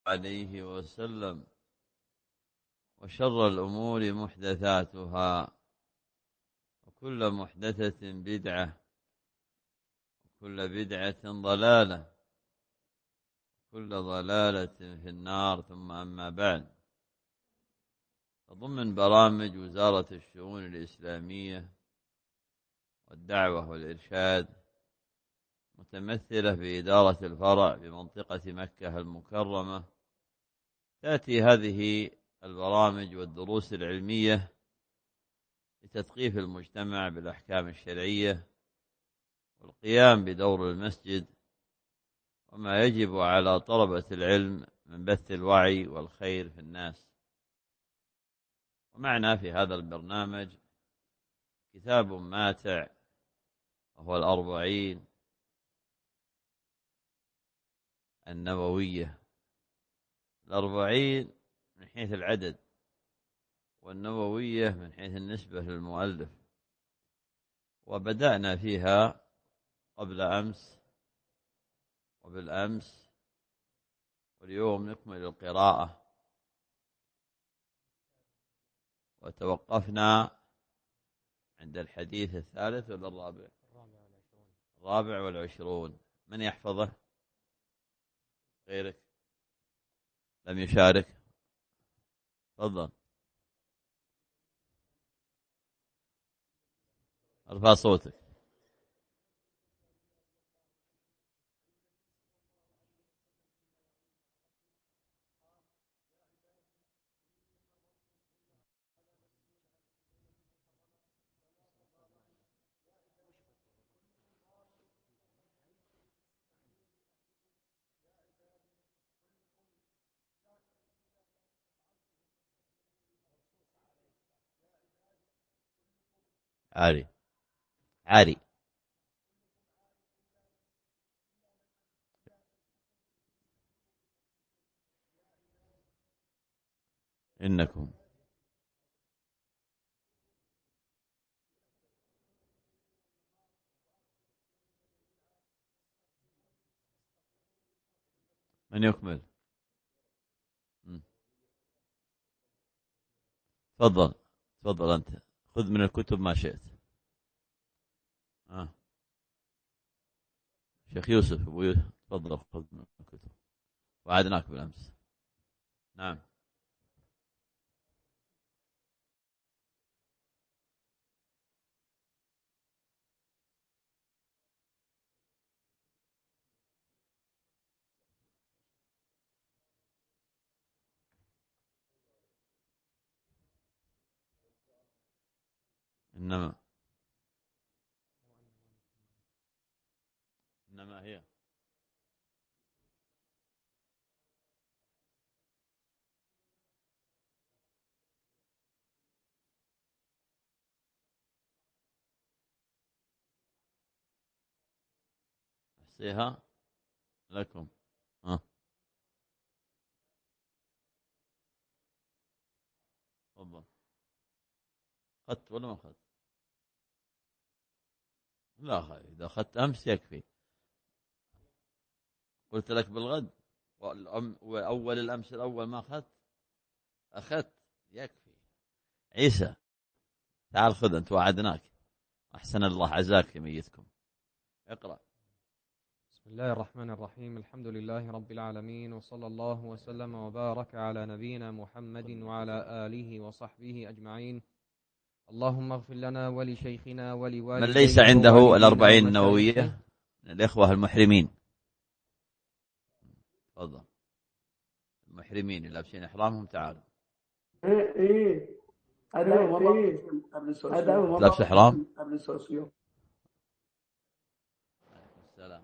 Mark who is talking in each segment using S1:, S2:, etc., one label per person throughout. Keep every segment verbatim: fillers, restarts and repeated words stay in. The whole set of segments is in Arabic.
S1: عليه وسلم وشر الأمور محدثاتها وكل محدثة بدعة وكل بدعة ضلالة وكل ضلالة في النار. ثم أما بعد، ضمن برامج وزارة الشؤون الإسلامية والدعوة والإرشاد متمثلة في إدارة الفرع بمنطقة مكة المكرمة، تأتي هذه البرامج والدروس العلمية لتثقيف المجتمع بالأحكام الشرعية والقيام بدور المسجد وما يجب على طلبة العلم من بث الوعي والخير في الناس. ومعنا في هذا البرنامج كتاب ماتع وهو الأربعين النووية. الأربعين من حيث العدد، والنووية من حيث النسبة للمؤلف، وبدأنا فيها قبل أمس وبالأمس، واليوم نكمل القراءة. وتوقفنا عند الحديث الثالث ولا الرابع؟ الرابع والعشرون. من يحفظه؟ غيرك لم يشارك؟ تفضل، ارفع صوتك. عاري عاري إنكم من يكمل؟ تفضل تفضل أنت، خذ من الكتب ما شئت. آه. شيخ يوسف أبو يوسف، تفضل خذ من الكتب، وعدناك بالأمس. نعم. إنما إنما هي أحصيها لكم. آه. تفضل. أخذت ولا ما أخذت؟ لا أخذ. إذا أخذت أمس يكفي. قلت لك بالغد، وأول الأمس الأول ما أخذت. أخذت يكفي. عيسى تعال خذ أنت، وعدناك. أحسن الله عزاك في ميتكم. اقرأ.
S2: بسم الله الرحمن الرحيم. الحمد لله رب العالمين، وصلى الله وسلم وبارك على نبينا محمد وعلى آله وصحبه أجمعين. اللهم اغفر لنا ولشيخنا ولوالدينا.
S1: من ليس عنده الأربعين النووية الإخوة المحرمين، تفضل. المحرمين اللي لابسين إحرامهم تعالوا.
S3: ايه ايه ادعو والله قبل السوسيو.
S1: لابس إحرام
S3: قبل السوسيو.
S1: السلام.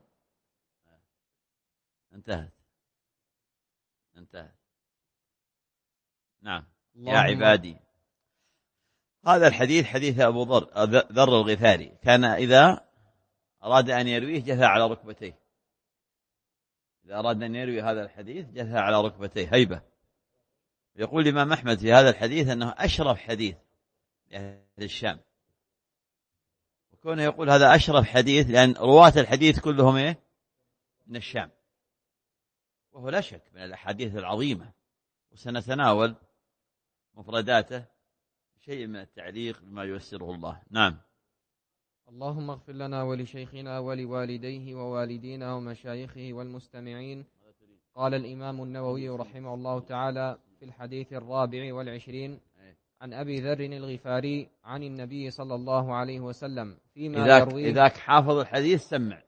S1: انتهت انتهت. نعم. يا عبادي، هذا الحديث حديث أبو ذر ذر الغفاري، كان إذا أراد أن يرويه جثى على ركبتيه. إذا أراد أن يروي هذا الحديث جثى على ركبتيه هيبة. يقول الإمام أحمد في هذا الحديث أنه أشرف حديث لأهل الشام. وكونه يقول هذا أشرف حديث لأن رواة الحديث كلهم إيه؟ من الشام. وهو لا شك من الأحاديث العظيمة، وسنتناول مفرداته شيء من التعليق بما ييسره الله. نعم.
S2: اللهم اغفر لنا ولشيخنا ولوالديه ووالدينا ومشايخه والمستمعين. قال الإمام النووي رحمه الله تعالى في الحديث الرابع والعشرين عن أبي ذر الغفاري عن النبي صلى الله عليه وسلم فيما
S1: إذاك
S2: يرويه.
S1: إذاك حافظ الحديث سمع.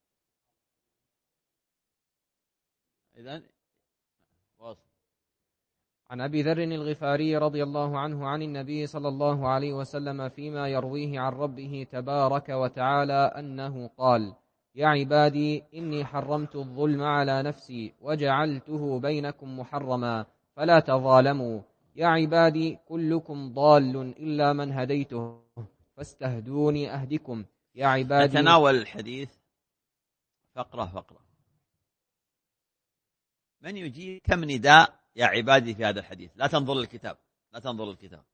S1: إذن واصل.
S2: عن أبي ذر الغفاري رضي الله عنه عن النبي صلى الله عليه وسلم فيما يرويه عن ربه تبارك وتعالى أنه قال: يا عبادي إني حرمت الظلم على نفسي وجعلته بينكم محرما فلا تظالموا. يا عبادي كلكم ضال إلا من هديته فاستهدوني أهدكم. يا عبادي.
S1: نتناول الحديث فقرة فقرة. من يجيب كم نداء يا عبادي في هذا الحديث؟ لا تنظر للكتاب، لا تنظر للكتاب.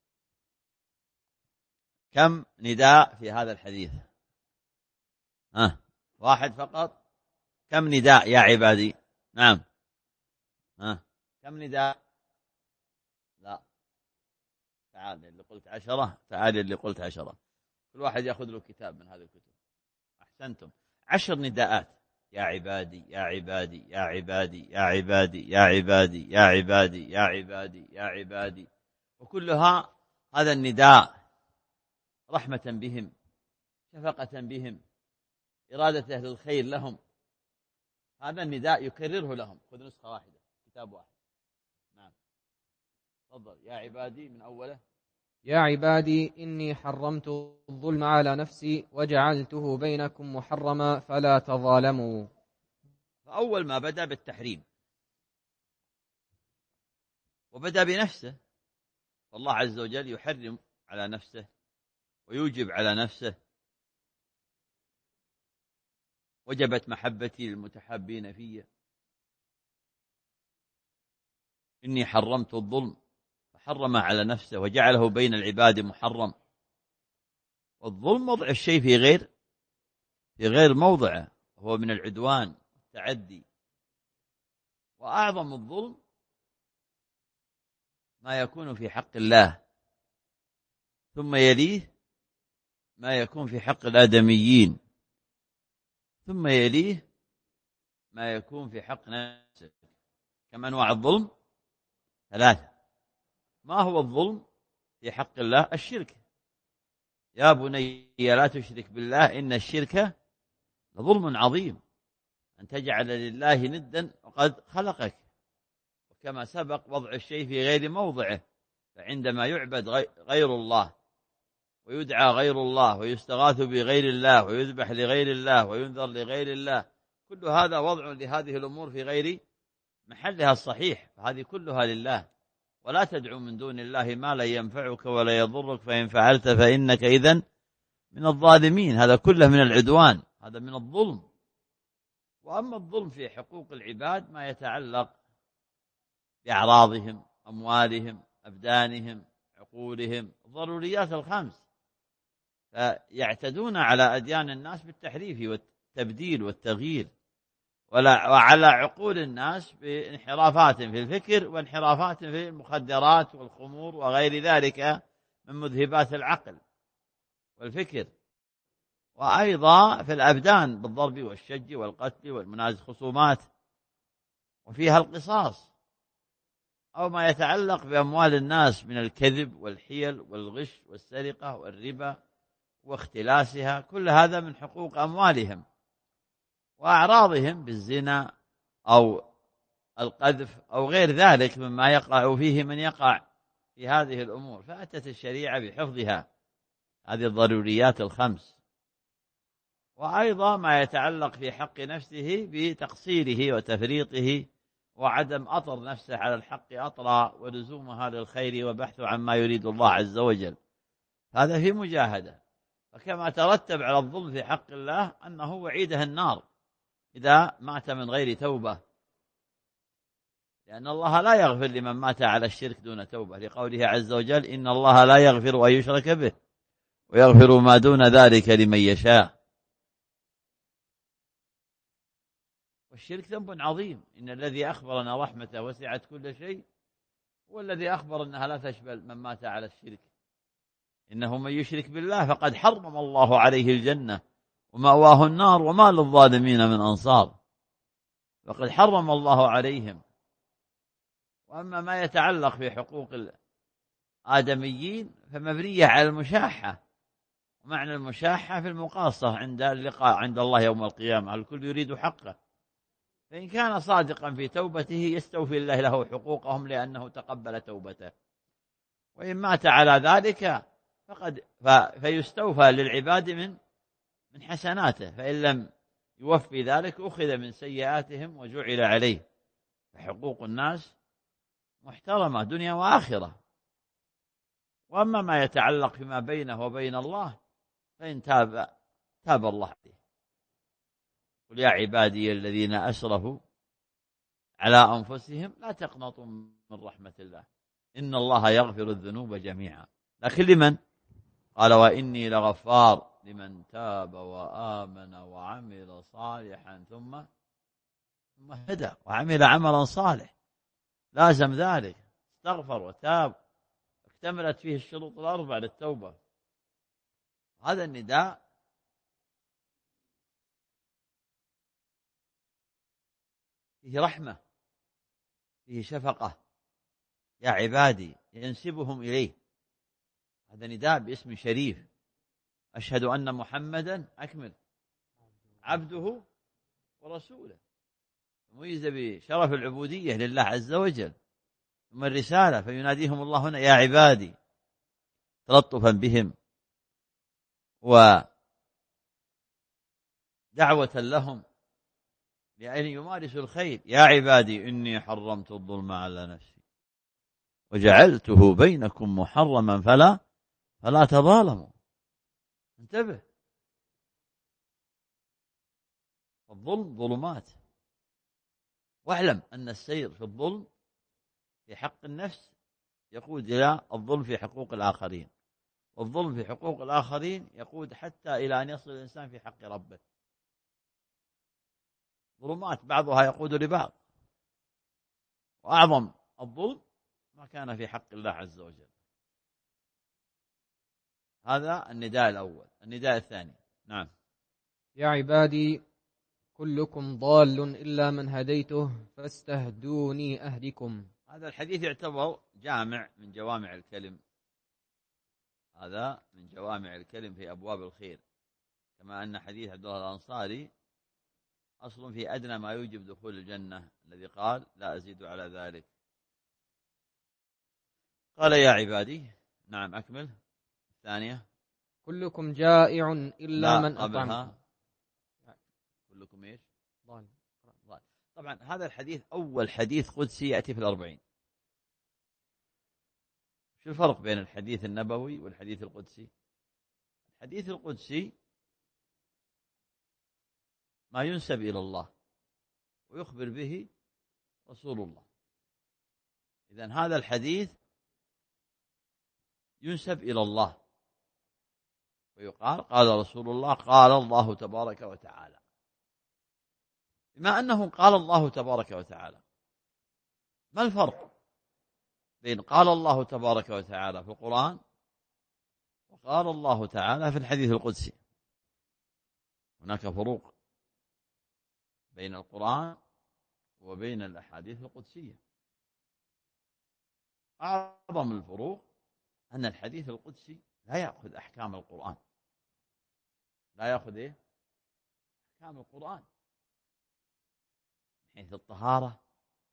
S1: كم نداء في هذا الحديث؟ ها، واحد فقط. كم نداء يا عبادي؟ نعم. ها، كم نداء؟ لا. تعال اللي قلت عشرة، تعال اللي قلت عشرة. كل واحد يأخذ له كتاب من هذه الكتب. أحسنتم. عشر نداءات. يا عبادي يا عبادي يا عبادي يا عبادي يا عبادي يا عبادي يا عبادي يا عبادي، وكلها هذا النداء رحمة بهم، شفقة بهم، إرادة أهل الخير لهم. هذا النداء يكرره لهم. خذ نسخة واحدة، كتاب واحد. نعم تفضل. يا عبادي من أوله.
S2: يا عبادي إني حرمت الظلم على نفسي وجعلته بينكم محرما فلا تظالموا.
S1: فأول ما بدأ بالتحريم وبدأ بنفسه، فالله عز وجل يحرم على نفسه ويوجب على نفسه. وجبت محبتي للمتحابين في. إني حرمت الظلم، فحرم على نفسه وجعله بين العباد محرم. والظلم وضع الشيء في غير في غير موضعه، هو من العدوان والتعدي. وأعظم الظلم ما يكون في حق الله، ثم يليه ما يكون في حق الآدميين، ثم يليه ما يكون في حق نفسه. كم أنواع الظلم؟ ثلاثة. ما هو الظلم في حق الله؟ الشرك. يا بني لا تشرك بالله إن الشرك لظلم عظيم، أن تجعل لله ندا وقد خلقك. وكما سبق وضع الشيء في غير موضعه، فعندما يعبد غير الله ويدعى غير الله ويستغاث بغير الله ويذبح لغير الله وينذر لغير الله، كل هذا وضع لهذه الأمور في غير محلها الصحيح، فهذه كلها لله. ولا تدعو من دون الله ما لا ينفعك ولا يضرك، فإن فعلت فإنك إذن من الظالمين. هذا كله من العدوان، هذا من الظلم. وأما الظلم في حقوق العباد ما يتعلق بأعراضهم، أموالهم، أبدانهم، عقولهم، الضروريات الخمس، فيعتدون على أديان الناس بالتحريف والتبديل والتغيير، وعلى عقول الناس بانحرافات في الفكر وانحرافات في المخدرات والخمور وغير ذلك من مذهبات العقل والفكر. وأيضا في الأبدان بالضرب والشج والقتل والمنازع خصومات، وفيها القصاص. أو ما يتعلق بأموال الناس من الكذب والحيل والغش والسرقة والربا واختلاسها، كل هذا من حقوق أموالهم. وأعراضهم بالزنا أو القذف أو غير ذلك مما يقع فيه من يقع في هذه الأمور، فأتت الشريعة بحفظها، هذه الضروريات الخمس. وأيضا ما يتعلق في حق نفسه بتقصيره وتفريطه وعدم أطر نفسه على الحق أطرا ولزومها للخير وبحث عما يريد الله عز وجل، هذا في مجاهدة. فكما ترتب على الظلم في حق الله أنه وعيده النار إذا مات من غير توبة، لأن الله لا يغفر لمن مات على الشرك دون توبة، لقوله عز وجل إن الله لا يغفر أن يشرك به ويغفر ما دون ذلك لمن يشاء. والشرك ذنب عظيم. إن الذي أخبرنا رحمته وسعت كل شيء هو الذي أخبر أنها لا تشمل من مات على الشرك. إنه من يشرك بالله فقد حرم الله عليه الجنة ومأواه النار وما للظالمين من أنصار. فقد حرم الله عليهم. وأما ما يتعلق في حقوق الآدميين فمبنية على المشاحة، ومعنى المشاحة في المقاصة عند اللقاء عند الله يوم القيامة. الكل يريد حقه، فإن كان صادقا في توبته يستوفي الله له حقوقهم لأنه تقبل توبته، وإن مات على ذلك فقد فيستوفى للعباد من من حسناته، فإن لم يوفي ذلك أخذ من سيئاتهم وجعل عليه. فحقوق الناس محترمة دنيا وآخرة. وأما ما يتعلق فيما بينه وبين الله فإن تاب تاب الله عليه. قل يا عبادي الذين أسرفوا على أنفسهم لا تقنطوا من رحمة الله إن الله يغفر الذنوب جميعا. لكن لمن؟ قال وإني لغفار لمن تاب وآمن وعمل صالحا ثم ثم هدى وعمل عملا صالح. لازم ذلك، استغفر وتاب، اكتملت فيه الشروط الأربع للتوبة. هذا النداء فيه رحمة، فيه شفقة. يا عبادي ينسبهم إليه. هذا نداء باسم شريف. أشهد أن محمدا أكمل عبده ورسوله، مميز بشرف العبودية لله عز وجل. ثم الرسالة فيناديهم الله هنا يا عبادي تلطفا بهم ودعوة لهم لأن يمارسوا الخير. يا عبادي إني حرمت الظلم على نفسي وجعلته بينكم محرما فلا فلا تظالموا. انتبه، الظلم ظلمات، واعلم أن السير في الظلم في حق النفس يقود إلى الظلم في حقوق الآخرين، والظلم في حقوق الآخرين يقود حتى إلى أن يصل الإنسان في حق ربه. ظلمات بعضها يقود لبعض، وأعظم الظلم ما كان في حق الله عز وجل. هذا النداء الأول. النداء الثاني نعم.
S2: يا عبادي كلكم ضال إلا من هديته فاستهدوني أهدكم.
S1: هذا الحديث يعتبر جامع من جوامع الكلم. هذا من جوامع الكلم في أبواب الخير، كما أن حديث عبد الله الأنصاري أصل في أدنى ما يوجب دخول الجنة الذي قال لا أزيد على ذلك. قال يا عبادي نعم أكمل. الثانية
S2: كلكم جائع إلا من
S1: أطعمكم. كلكم إيش؟ ضال. ضال. طبعا هذا الحديث أول حديث قدسي يأتي في الأربعين. شو الفرق بين الحديث النبوي والحديث القدسي؟ الحديث القدسي ما ينسب إلى الله ويخبر به رسول الله. إذن هذا الحديث ينسب إلى الله ويقال قال رسول الله قال الله تبارك وتعالى. بما أنه قال الله تبارك وتعالى، ما الفرق بين قال الله تبارك وتعالى في القرآن وقال الله تعالى في الحديث القدسي؟ هناك فروق بين القرآن وبين الأحاديث القدسية. أعظم الفروق أن الحديث القدسي لا يأخذ أحكام القرآن، لا يأخذ إيه؟ أحكام القرآن من حيث الطهارة،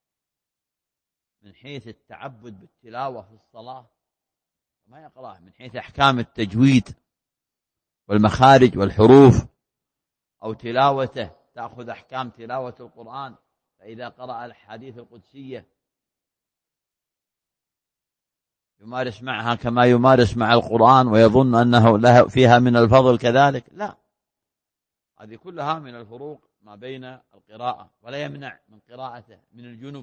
S1: من حيث التعبد بالتلاوة في الصلاة ما يقرأه، من حيث أحكام التجويد والمخارج والحروف، أو تلاوته تأخذ أحكام تلاوة القرآن. فإذا قرأ الحديث القدسية يمارس معها كما يمارس مع القرآن ويظن أنه له فيها من الفضل كذلك. لا، هذه كلها من الفروق ما بين القراءة، ولا يمنع من قراءته من الجنوب.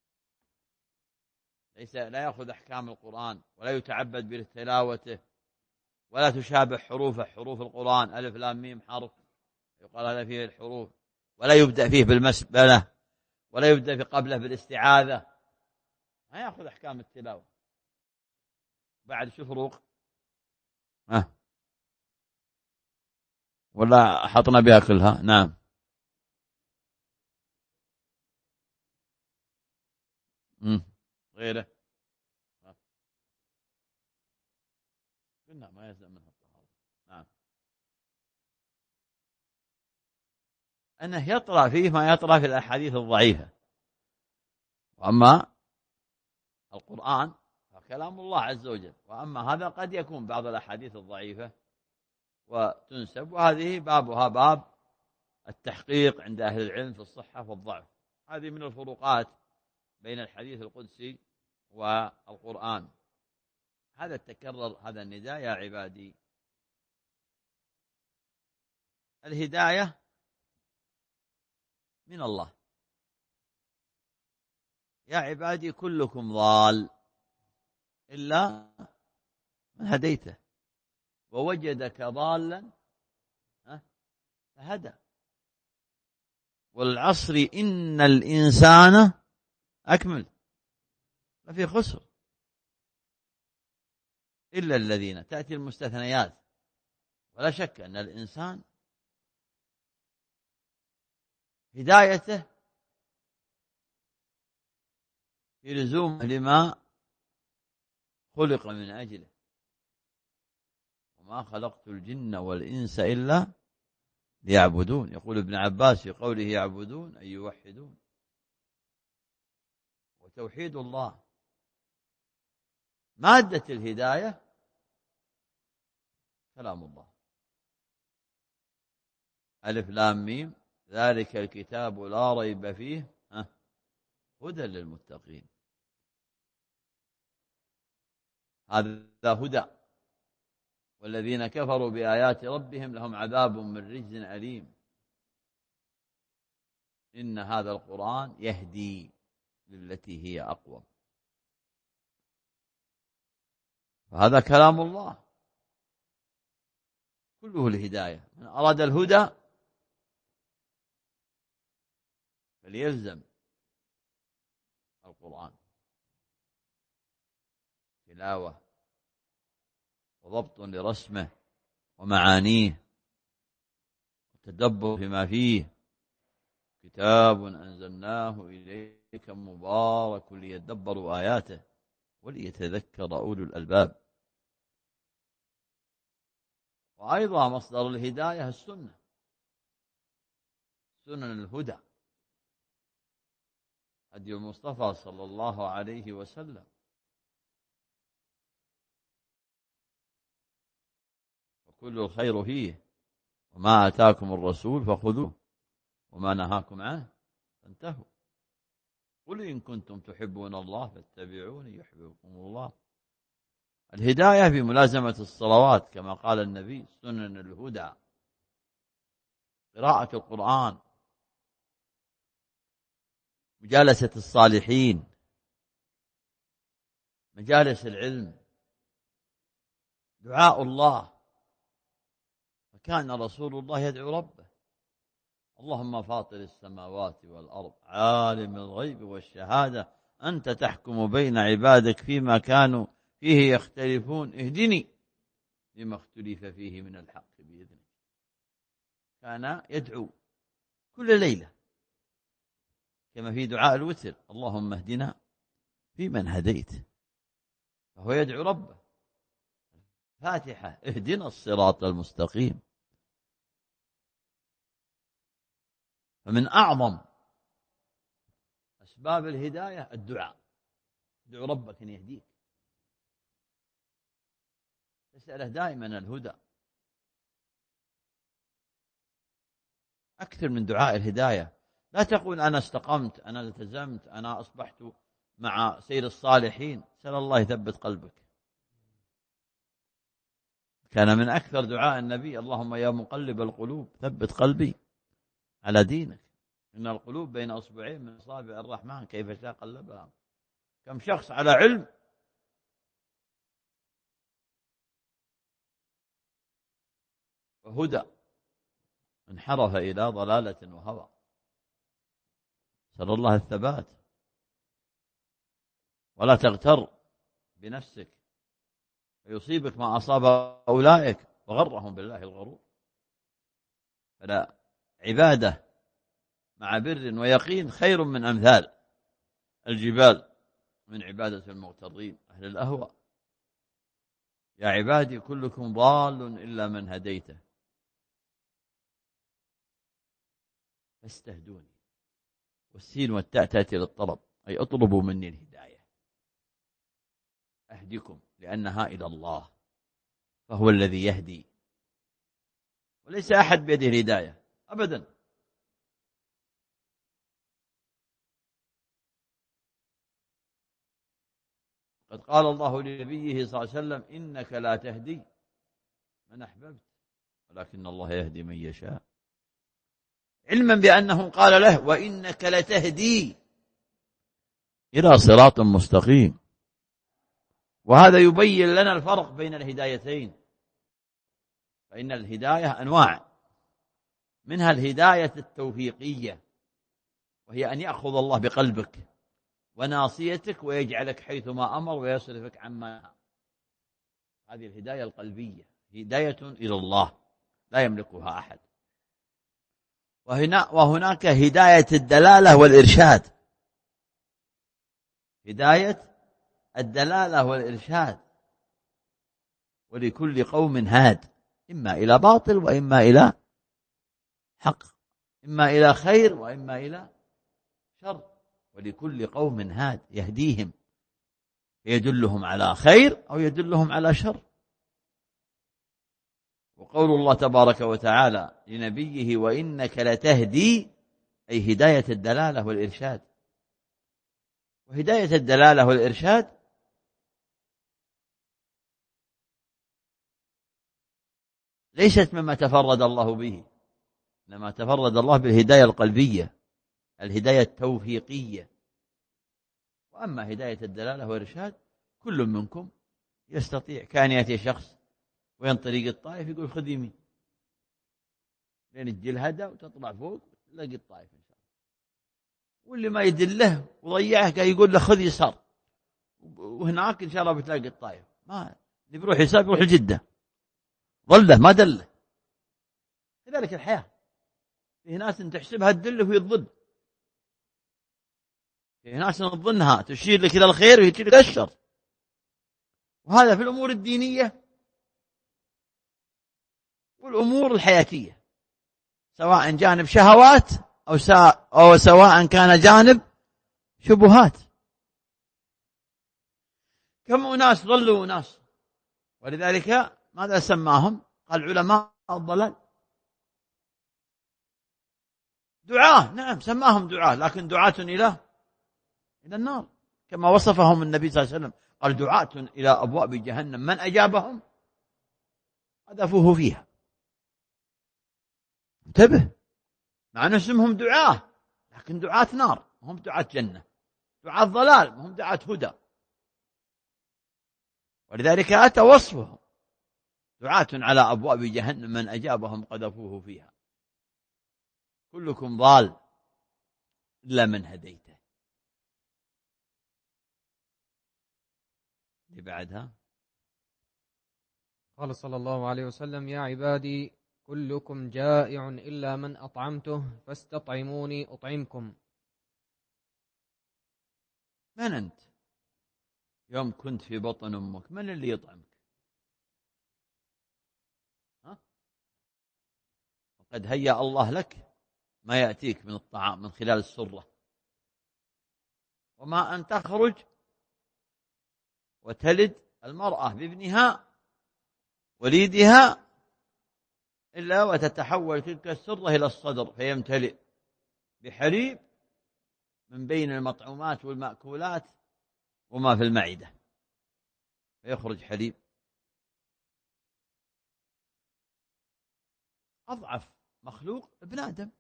S1: ليس لا يأخذ أحكام القرآن ولا يتعبد بتلاوته، ولا تشابه حروفه حروف القرآن ألف لام ميم حرف يقال هذا فيه الحروف، ولا يبدأ فيه بالمسبلة، ولا يبدأ في قبله بالاستعاذة، ما يأخذ أحكام التلاوة. بعد شو فروق؟ ها ولا حطنا بها كلها؟ نعم. مم. غيره قلنا ما يلزم منها الطهارة. نعم. أنه يطرأ فيه ما يطرأ في الأحاديث الضعيفة. وأما القرآن فكلام الله عز وجل، وأما هذا قد يكون بعض الأحاديث الضعيفة وتنسب، وهذه بابها باب التحقيق عند أهل العلم في الصحة والضعف. هذه من الفروقات بين الحديث القدسي والقرآن. هذا التكرر، هذا النداء يا عبادي. الهداية من الله. يا عبادي كلكم ضال إلا من هديته ووجدك ضالا فهدى. والعصر إن الإنسان أكمل لفي خسر إلا الذين، تأتي المستثنيات. ولا شك أن الإنسان هدايته في لزوم لما خلق من أجله، وما خلقت الجن والإنس إلا ليعبدون. يقول ابن عباس في قوله يعبدون أي يوحدون. وتوحيد الله مادة الهداية كلام الله. ألف لام ميم ذلك الكتاب لا ريب فيه هدى للمتقين. هذا هدى. والذين كفروا بآيات ربهم لهم عذاب من رجز أليم. إن هذا القرآن يهدي للتي هي أقوم. فهذا كلام الله كله الهداية. من أراد الهدى فليلزم القرآن تلاوة وضبط لرسمه ومعانيه وتدبر فيما فيه. كتاب أنزلناه إليك مبارك ليدبروا آياته وليتذكر أولو الألباب. وأيضا مصدر الهداية السنة، سنن الهدى، هدي المصطفى صلى الله عليه وسلم. وكل الخير فيه، وما آتاكم الرسول فخذوه وما نهاكم عنه فانتهوا. قل إن كنتم تحبون الله فاتبعوني يحببكم الله. الهداية في ملازمة الصلوات كما قال النبي، سنن الهدى، قراءة القرآن، مجالسة الصالحين، مجالس العلم، دعاء الله. فكان رسول الله يدعو ربه اللهم فاطر السماوات والأرض عالم الغيب والشهادة أنت تحكم بين عبادك فيما كانوا فيه يختلفون اهدني لما اختلف فيه من الحق بإذنك. كان يدعو كل ليلة كما في دعاء الوتر اللهم اهدنا فيمن هديت. فهو يدعو ربه فاتحة اهدنا الصراط المستقيم. فمن أعظم أسباب الهداية الدعاء. ادعو ربك أن يهديك، اسأله دائما الهدى. أكثر من دعاء الهداية. لا تقول أنا استقمت، أنا التزمت، أنا أصبحت مع سير الصالحين. سأل الله يثبت قلبك. كان من أكثر دعاء النبي اللهم يا مقلب القلوب ثبت قلبي على دينك. إن القلوب بين أصبعين من أصابع الرحمن كيف شاء قلبها. كم شخص على علم وهدى انحرف إلى ضلالة وهوى. نسأل الله الثبات، ولا تغتر بنفسك فيصيبك ما أصاب أولئك وغرهم بالله الغرور. فلا، عبادة مع بر ويقين خير من أمثال الجبال من عبادة المغترين أهل الأهوى. يا عبادي كلكم ضال إلا من هديته فاستهدوني. والسين والتاء تأتي للطلب، أي اطلبوا مني الهداية، أهدكم لأنها إلى الله، فهو الذي يهدي، وليس أحد بيده الهداية أبدا. قد قال الله لنبيه صلى الله عليه وسلم: إنك لا تهدي من أحببت ولكن الله يهدي من يشاء، علما بأنه قال له: وإنك لتهدي إلى صراط مستقيم. وهذا يبين لنا الفرق بين الهدايتين، فإن الهداية أنواع، منها الهداية التوفيقية، وهي أن يأخذ الله بقلبك وناصيتك ويجعلك حيثما أمر ويصرفك عما نهى. هذه الهداية القلبية، هداية إلى الله لا يملكها أحد. وهنا وهناك هداية الدلالة والإرشاد، هداية الدلالة والإرشاد، ولكل قوم هاد، إما إلى باطل وإما إلى حق، إما إلى خير وإما إلى شر، ولكل قوم هاد يهديهم يدلهم على خير أو يدلهم على شر. وقول الله تبارك وتعالى لنبيه: وإنك لتهدي، أي هداية الدلالة والإرشاد. وهداية الدلالة والإرشاد ليست مما تفرد الله به، إنما تفرد الله بالهداية القلبية، الهداية التوفيقية. وأما هداية الدلالة والإرشاد كل منكم يستطيع. كان يأتي شخص وين طريق الطائف يقول: خذ يمين لين تجي الهدى وتطلع فوق تلاقي الطائف إن شاء الله. واللي ما يدله وضيعه قال يقول له: خذ يسار وهناك إن شاء الله بتلاقي الطائف. ما اللي بيروح يسار بيروح الجدة، ضله ما دله. كذلك الحياة، في ناس تحسبها تدل وهي تضل، في ناس تظنها تشير لك إلى الخير وهي تشير إلى الشر. وهذا في الأمور الدينية والأمور الحياتية، سواء جانب شهوات أو, أو سواء كان جانب شبهات. كم أناس ضلوا أناس، ولذلك ماذا سماهم؟ قال علماء الضلال. دعاة، نعم سماهم دعاة، لكن دعاة إلى إلى النار، كما وصفهم النبي صلى الله عليه وسلم، قال: دعاة إلى أبواب جهنم من أجابهم قذفوه فيها. انتبه، مع أن اسمهم دعاة لكن دعاة نار، هم دعاة جنة، دعاة ضلال، هم دعاة هدى. ولذلك أتى وصفهم: دعاة على أبواب جهنم من أجابهم قذفوه فيها. كلكم ضال إلا من هديته. اللي بعدها
S2: قال صلى الله عليه وسلم: يا عبادي كلكم جائع إلا من أطعمته فاستطعموني أطعمكم.
S1: من أنت يوم كنت في بطن أمك؟ من اللي يطعمك؟ ها؟ وقد هيأ الله لك ما يأتيك من الطعام من خلال السرة، وما أن تخرج وتلد المرأة بابنها وليدها إلا وتتحول تلك السرة إلى الصدر فيمتلئ بحليب من بين المطعومات والمأكولات وما في المعدة، فيخرج حليب. أضعف مخلوق ابن آدم،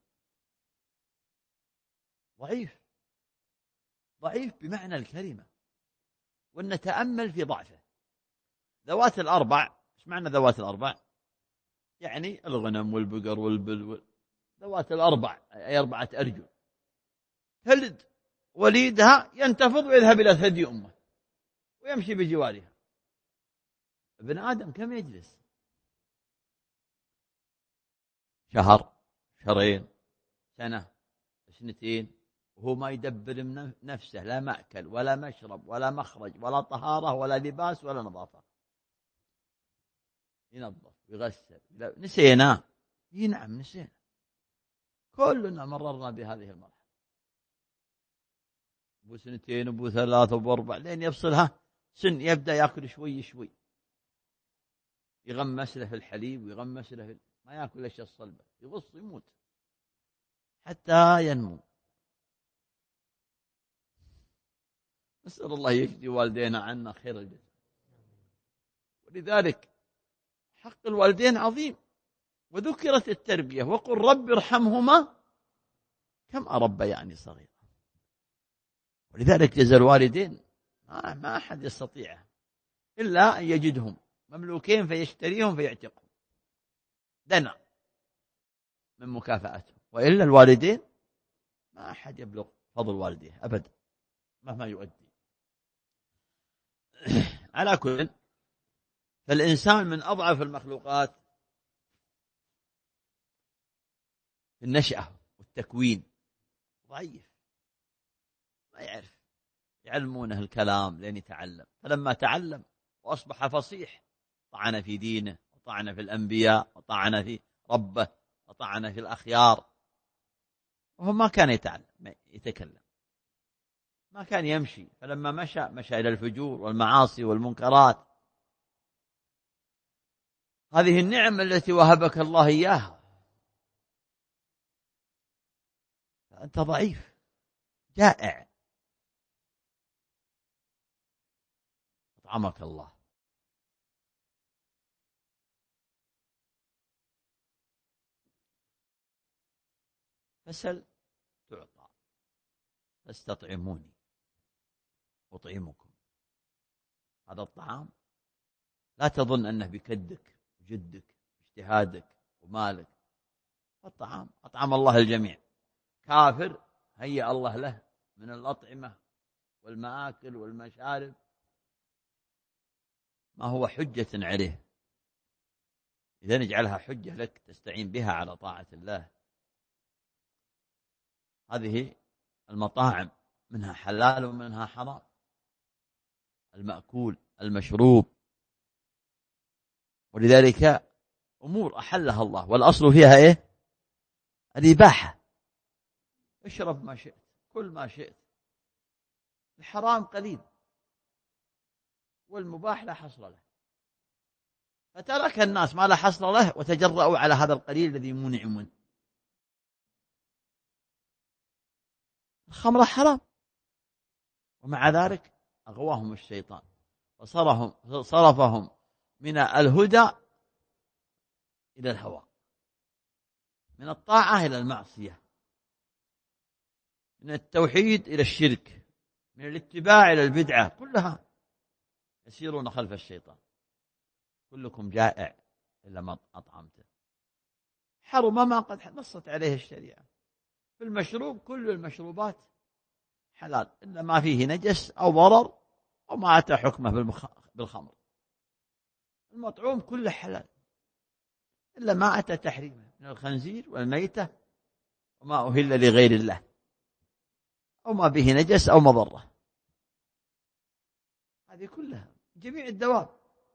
S1: ضعيف، ضعيف بمعنى الكلمة. ونتأمل في ضعفه. ذوات الأربع، ايش معنى ذوات الأربع؟ يعني الغنم والبقر والبل وال... ذوات الأربع أي أربعة أرجل. تلد وليدها ينتفض ويذهب إلى ثدي أمه ويمشي بجوارها. ابن آدم كم يجلس؟ شهر، شهرين، سنة، سنتين، وهو ما يدبر من نفسه، لا مأكل ولا مشرب ولا مخرج ولا طهارة ولا لباس ولا نظافة. ينظف ويغسل. نسينا؟ نعم نسينا، كلنا مررنا بهذه المرحلة، أبو سنتين أبو ثلاث أبو أربع، لين يفصلها سن يبدأ يأكل شوي شوي، يغمس له في الحليب ويغمس له في... ما يأكل الأشياء الصلبة، يغص يموت حتى ينمو. نسأل الله يجزي والدينا عنا خير الجزاء. ولذلك حق الوالدين عظيم، وذكرت التربية، وقل رب ارحمهما كما ربياني صغيرا. ولذلك جزا الوالدين ما أحد يستطيع إلا أن يجدهم مملوكين فيشتريهم فيعتقهم، دنا من مكافأتهم، وإلا الوالدين ما أحد يبلغ فضل والديه أبدا مهما يؤدي. على كل، فالإنسان من أضعف المخلوقات في النشأة والتكوين، ضعيف، ما يعرف، يعلمونه الكلام لين يتعلم، فلما تعلم وأصبح فصيح طعن في دينه، وطعن في الأنبياء، وطعن في ربه، وطعن في الأخيار، وهو ما كان يتعلم يتكلم، ما كان يمشي، فلما مشى مشى إلى الفجور والمعاصي والمنكرات. هذه النعم التي وهبك الله إياها، أنت ضعيف جائع، أطعمك الله. فسل تعطى، فاستطعموني أطعمكم. هذا الطعام لا تظن أنه بكدك وجدك واجتهادك ومالك، الطعام أطعم الله الجميع. كافر هيأ الله له من الأطعمة والمآكل والمشارب ما هو حجة عليه، إذا نجعلها حجة لك تستعين بها على طاعة الله. هذه المطاعم منها حلال ومنها حرام، المأكول المشروب، ولذلك أمور أحلها الله والأصل فيها إيه؟ الإباحة. اشرب ما شئت، كل ما شئت، الحرام قليل والمباح لا حصر له، فترك الناس ما لا حصر له وتجرأوا على هذا القليل الذي منع منه. الخمر حرام، ومع ذلك أغواهم الشيطان وصرفهم صرفهم من الهدى إلى الهوى، من الطاعة إلى المعصية، من التوحيد إلى الشرك، من الاتباع إلى البدعة، كلها يسيرون خلف الشيطان. كلكم جائع إلا ما أطعمته. حرم ما قد نصت عليه الشريعة. في المشروب كل المشروبات حلال إلا ما فيه نجس أو ضرر أو ما أتى حكمه بالخمر. المطعوم كله حلال إلا ما أتى تحريمه من الخنزير والميتة وما أهل لغير الله أو ما به نجس أو مضرة. هذه كلها جميع الدواب.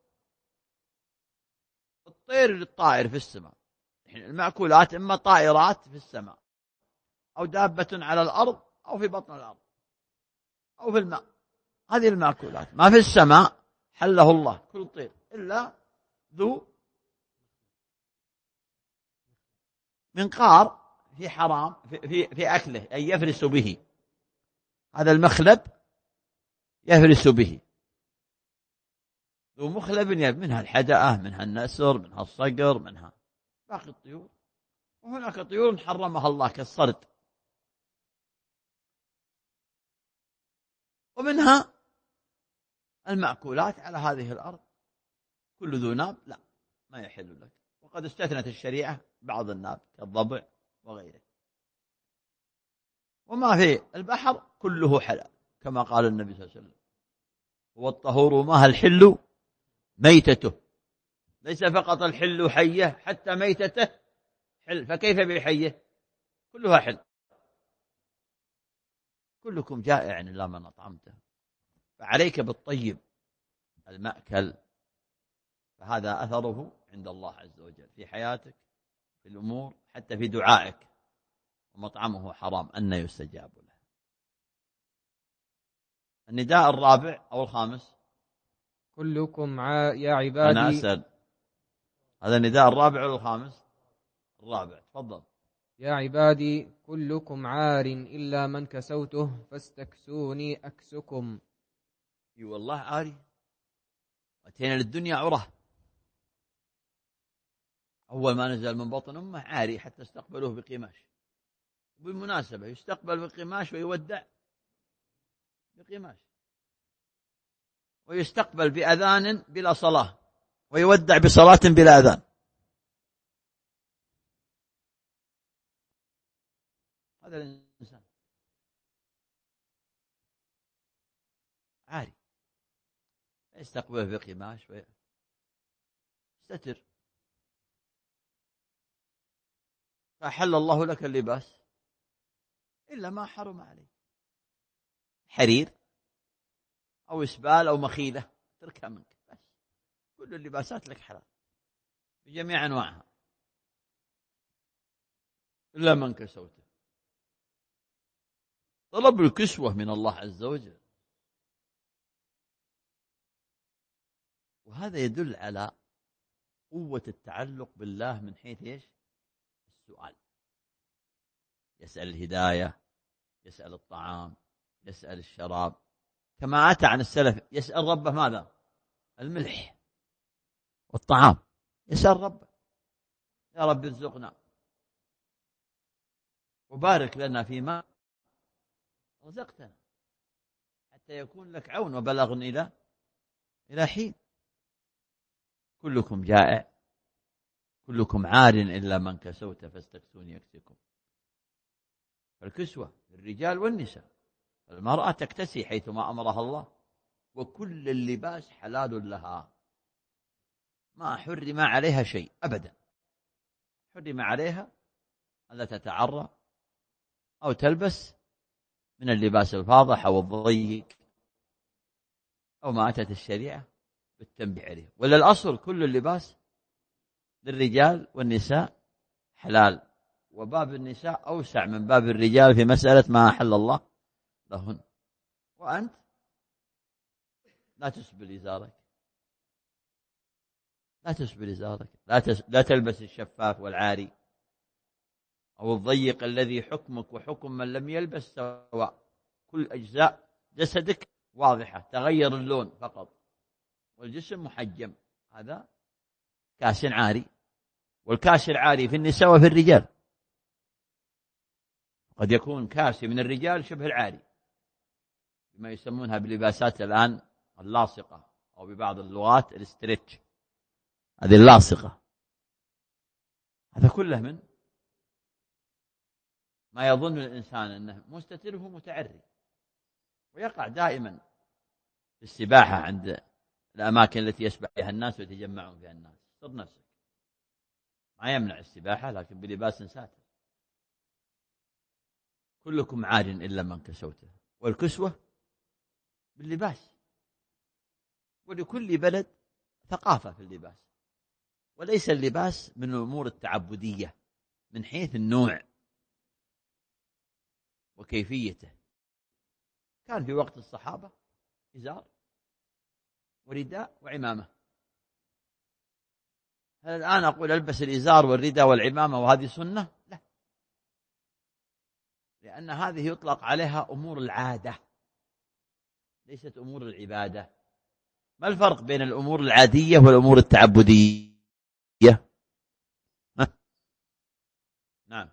S1: الطير للطائر في السماء، المأكولات إما طائرات في السماء أو دابة على الأرض أو في بطن الأرض أو في الماء. هذه المأكولات ما في السماء حله الله كل طير إلا ذو منقار في حرام في, في, في أكله أي يفرس به. هذا المخلب يفرس به. ذو مخلب منها الحدأة، منها النسر، منها الصقر، منها باقي الطيور. وهناك طيور حرمها الله كالصرد. ومنها المأكولات على هذه الأرض كل ذو ناب لا ما يحل لك، وقد استثنت الشريعة بعض الناب كالضبع وغيره. وما في البحر كله حلال كما قال النبي صلى الله عليه وسلم: هو الطهور ماء الحل ميتته. ليس فقط الحل حية، حتى ميتته حل، فكيف بحيه؟ كلها حل. كلكم جائع إلا من أطعمته، فعليك بالطيب المأكل، فهذا أثره عند الله عز وجل في حياتك، في الأمور، حتى في دعائك. ومطعمه حرام أن يستجاب له. النداء الرابع أو الخامس؟
S2: كلكم ع... يا عبادي.
S1: أنا أسأل، هذا النداء الرابع أو الخامس؟ الرابع. تفضل.
S2: يا عبادي كلكم عار إلا من كسوته فاستكسوني أكسكم.
S1: اي والله عاري. أتينا للدنيا عرة. أول ما نزل من بطن أمه عاري حتى استقبلوه بقماش. بالمناسبة يستقبل بقماش ويودع بقماش، ويستقبل بأذان بلا صلاة، ويودع بصلاة بلا أذان. هذا الإنسان عاري، يستقبله بقماش ويستتر. فأحل الله لك اللباس إلا ما حرم عليه، حرير أو إسبال أو مخيلة تركها منك، بس كل اللباسات لك حلال بجميع أنواعها إلا من كسوته. طلب الكسوة من الله عز وجل، وهذا يدل على قوة التعلق بالله من حيث إيش؟ السؤال. يسأل الهداية، يسأل الطعام، يسأل الشراب، كما أتى عن السلف يسأل ربه ماذا؟ الملح والطعام. يسأل ربه: يا رب ارزقنا وبارك لنا فيما رزقتنا حتى يكون لك عون وبلغ إلى إلى حين. كلكم جائع، كلكم عار إلا من كسوت فاستكسوني يكسكم. فالكسوة للرجال والنساء. المرأة تكتسي حيثما أمرها الله، وكل اللباس حلال لها، ما حرم عليها شيء أبدا. حرم عليها ألا تتعرى أو تلبس من اللباس الفاضح أو الضيق أو ما أتت الشريعة بالتنبيه عليه. ولا الأصل كل اللباس للرجال والنساء حلال، وباب النساء أوسع من باب الرجال في مسألة ما أحل الله لهن. وأنت لا تسبل إزارك، لا تسبل إزارك، لا, تس... لا تلبس الشفاف والعاري أو الضيق الذي حكمك وحكم من لم يلبس سواء. كل أجزاء جسدك واضحة، تغير اللون فقط والجسم محجم، هذا كاس عاري. والكاس العاري في النساء وفي الرجال. قد يكون كاسي من الرجال شبه العاري، بما يسمونها بلباسات الآن اللاصقة، أو ببعض اللغات الاستريتش، هذه اللاصقة. هذا كله من ما يظن الإنسان أنه مستتره متعري، ويقع دائما في السباحة عند الأماكن التي يسبح فيها الناس ويتجمعون فيها الناس. صر نفسك، ما يمنع السباحة لكن بلباس ساتر. كلكم عار إلا من كسوته. والكسوة باللباس، ولكل بلد ثقافة في اللباس، وليس اللباس من الأمور التعبدية من حيث النوع وكيفيته. كان في وقت الصحابة إزار ورداء وعمامة. هل الآن أقول ألبس الإزار والرداء والعمامة وهذه سنة؟ لا، لأن هذه يطلق عليها أمور العادة ليست أمور العبادة. ما الفرق بين الأمور العادية والأمور التعبدية؟ ها؟ نعم.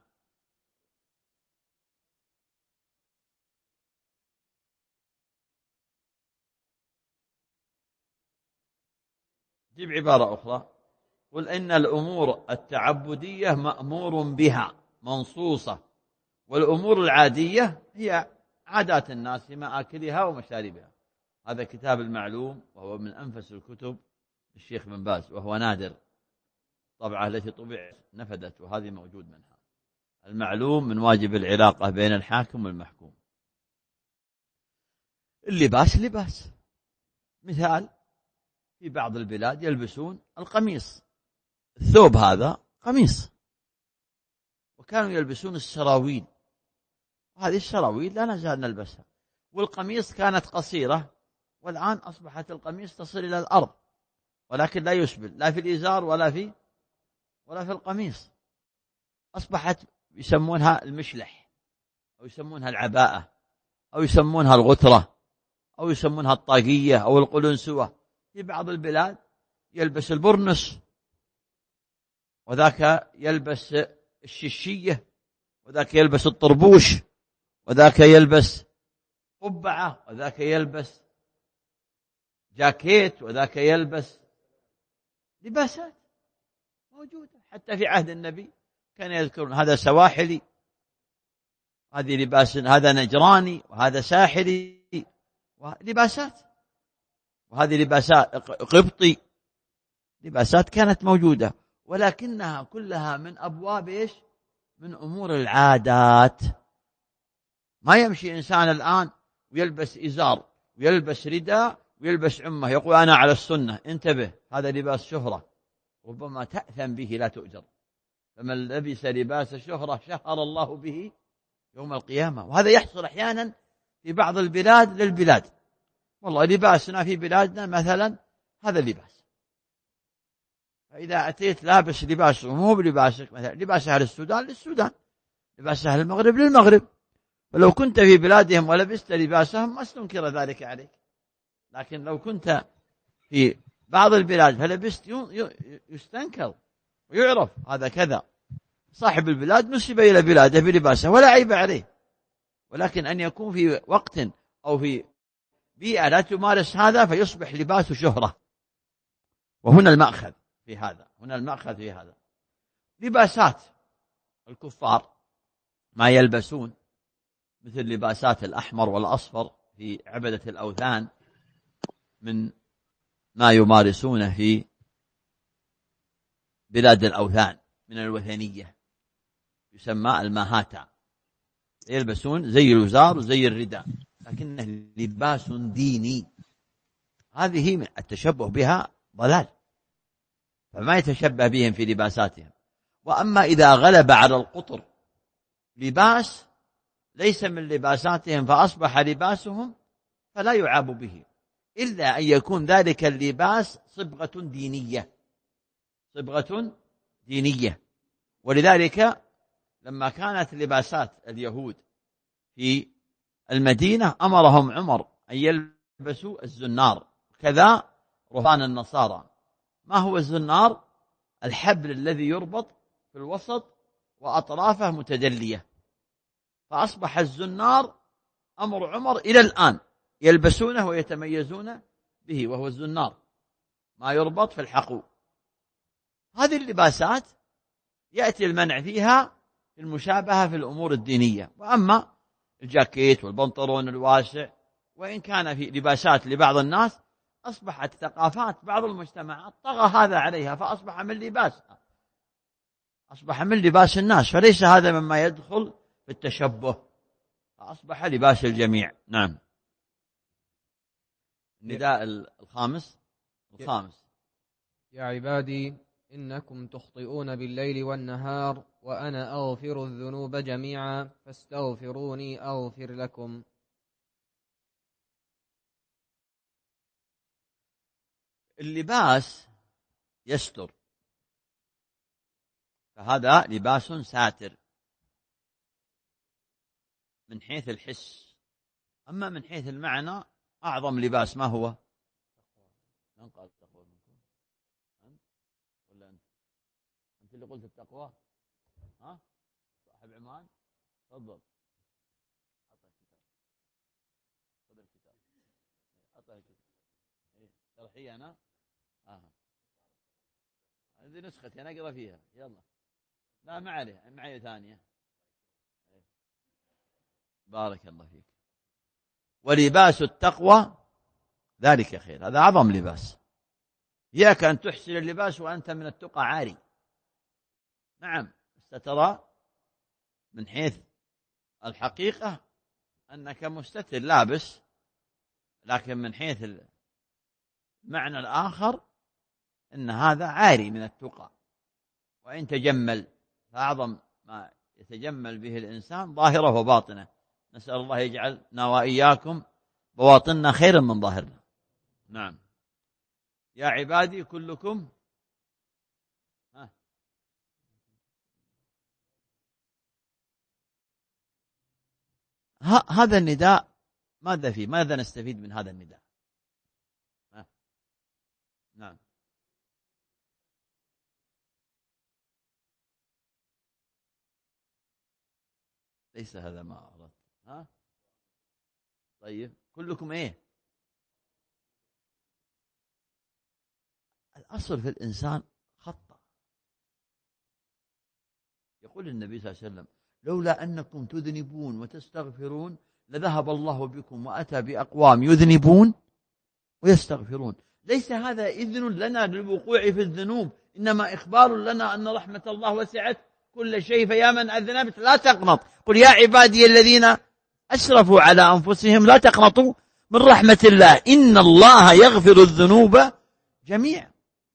S1: جيب عبارة أخرى، قل إن الأمور التعبدية مأمور بها منصوصة والأمور العادية هي عادات الناس في مآكلها ومشاربها. هذا كتاب المعلوم، وهو من أنفس الكتب الشيخ بن باز، وهو نادر. طبعة التي طبعت نفدت، وهذه موجود منها. المعلوم من واجب العلاقة بين الحاكم والمحكوم. اللباس لباس. مثال: في بعض البلاد يلبسون القميص، الثوب هذا قميص، وكانوا يلبسون السراويل، وهذه السراويل لا نزال نلبسها. والقميص كانت قصيرة، والآن أصبحت القميص تصل إلى الأرض، ولكن لا يسبل لا في الإزار ولا في ولا في القميص. أصبحت يسمونها المشلح، أو يسمونها العباءة، أو يسمونها الغترة، أو يسمونها الطاقية أو القلنسوة. في بعض البلاد يلبس البرنس، وذاك يلبس الششية، وذاك يلبس الطربوش، وذاك يلبس قبعة، وذاك يلبس جاكيت، وذاك يلبس لباسات موجودة. حتى في عهد النبي كان يذكرون هذا سواحلي، هذه لباس، هذا نجراني، وهذا ساحلي، لباسات. وهذه لباسات قبطي، لباسات كانت موجودة، ولكنها كلها من أبواب إيش؟ من أمور العادات. ما يمشي إنسان الآن ويلبس إزار ويلبس رداء ويلبس عمة يقول أنا على السنة. انتبه، هذا لباس شهرة، ربما تأثم به لا تؤجر. فمن لبس لباس الشهرة شهر الله به يوم القيامة. وهذا يحصل أحيانا في بعض البلاد للبلاد. والله لباسنا في بلادنا مثلا هذا اللباس، فإذا أتيت لابس لباس مو بلباسك، مثلا لباس أهل السودان للسودان، لباس أهل المغرب للمغرب. ولو كنت في بلادهم ولبست لباسهم ما استنكر ذلك عليك. لكن لو كنت في بعض البلاد فلبست يستنكر ويعرف هذا كذا. صاحب البلاد نسب إلى بلاده بلباسه ولا عيب عليه، ولكن أن يكون في وقت أو في بيئة لا تمارس هذا فيصبح لباس شهرة. وهنا المأخذ في هذا، هنا المأخذ في هذا. لباسات الكفار ما يلبسون مثل لباسات الأحمر والأصفر في عبدة الأوثان، من ما يمارسونه في بلاد الأوثان من الوثنية، يسمى الماهاتا. يلبسون زي الوزار وزي الرداء، لكنه لباس ديني. هذه من التشبه بها ضلال، فما يتشبه بهم في لباساتهم. وأما إذا غلب على القطر لباس ليس من لباساتهم فأصبح لباسهم، فلا يعاب به، إلا أن يكون ذلك اللباس صبغة دينية، صبغة دينية. ولذلك لما كانت لباسات اليهود في المدينة أمرهم عمر أن يلبسوا الزنار، كذا رهبان النصارى. ما هو الزنار؟ الحبل الذي يربط في الوسط وأطرافه متدلية. فأصبح الزنار أمر عمر إلى الآن يلبسونه ويتميزون به، وهو الزنار ما يربط في الحقو. هذه اللباسات يأتي المنع فيها في المشابهة في الأمور الدينية. وأما الجاكيت والبنطلون الواسع، وإن كان في لباسات لبعض الناس، أصبحت ثقافات بعض المجتمعات طغى هذا عليها، فأصبح من لباس أصبح من لباس الناس، فليس هذا مما يدخل في التشبه، فأصبح لباس الجميع. نعم. النداء الخامس الخامس
S2: يا عبادي إنكم تخطئون بالليل والنهار وأنا أغفر الذنوب جميعا فاستغفروني أغفر لكم.
S1: اللباس يستر، فهذا لباس ساتر من حيث الحس. أما من حيث المعنى أعظم لباس ما هو؟ من قال التقوى منكم؟ أنت ولا أنت؟ أنت اللي قلت التقوى؟ ها؟ صاحب عمان؟ تفضل. أعطى الكتاب. خذ الكتاب. أعطى الكتاب. إيه شرحي أنا؟ آه. هذه نسختي أنا أقرأ فيها. يلا. لا ما عليه، معي ثانية. بارك الله فيك. ولباس التقوى ذلك خير، هذا أعظم لباس. إياك أن تحسن اللباس وأنت من التقى عاري. نعم، سترى من حيث الحقيقة أنك مستتر لابس، لكن من حيث المعنى الآخر أن هذا عاري من التقى. وإن تجمل فأعظم ما يتجمل به الإنسان ظاهره وباطنه. نسأل الله يجعلنا وإياكم بواطننا خيرا من ظاهرنا. نعم. يا عبادي كلكم ها هذا النداء ماذا فيه؟ ماذا نستفيد من هذا النداء؟ ها؟ نعم. ليس هذا ما أردت. ها؟ طيب كلكم إيه؟ الأصل في الإنسان خطأ. يقول النبي صلى الله عليه وسلم: لولا أنكم تذنبون وتستغفرون لذهب الله بكم وأتى بأقوام يذنبون ويستغفرون. ليس هذا إذن لنا للوقوع في الذنوب، إنما إخبار لنا أن رحمة الله وسعت كل شيء. فيا من أذنبت لا تقنط، قل يا عبادي الذين أسرفوا على أنفسهم لا تقنطوا من رحمة الله إن الله يغفر الذنوب جميعا.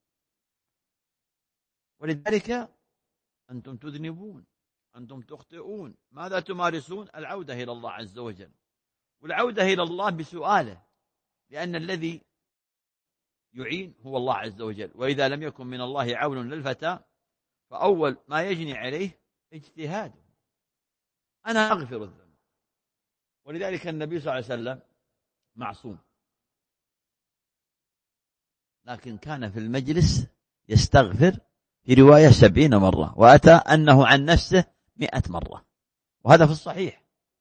S1: ولذلك أنتم تذنبون، أنتم تخطئون، ماذا تمارسون؟ العودة إلى الله عز وجل، والعودة إلى الله بسؤاله، لأن الذي يعين هو الله عز وجل. وإذا لم يكن من الله عون للفتى فأول ما يجني عليه اجتهاده. أنا أغفر الذنوب. ولذلك النبي صلى الله عليه وسلم معصوم، لكن كان في المجلس يستغفر في رواية سبعين مرة، وأتى أنه عن نفسه مئة مرة، وهذا في الصحيح.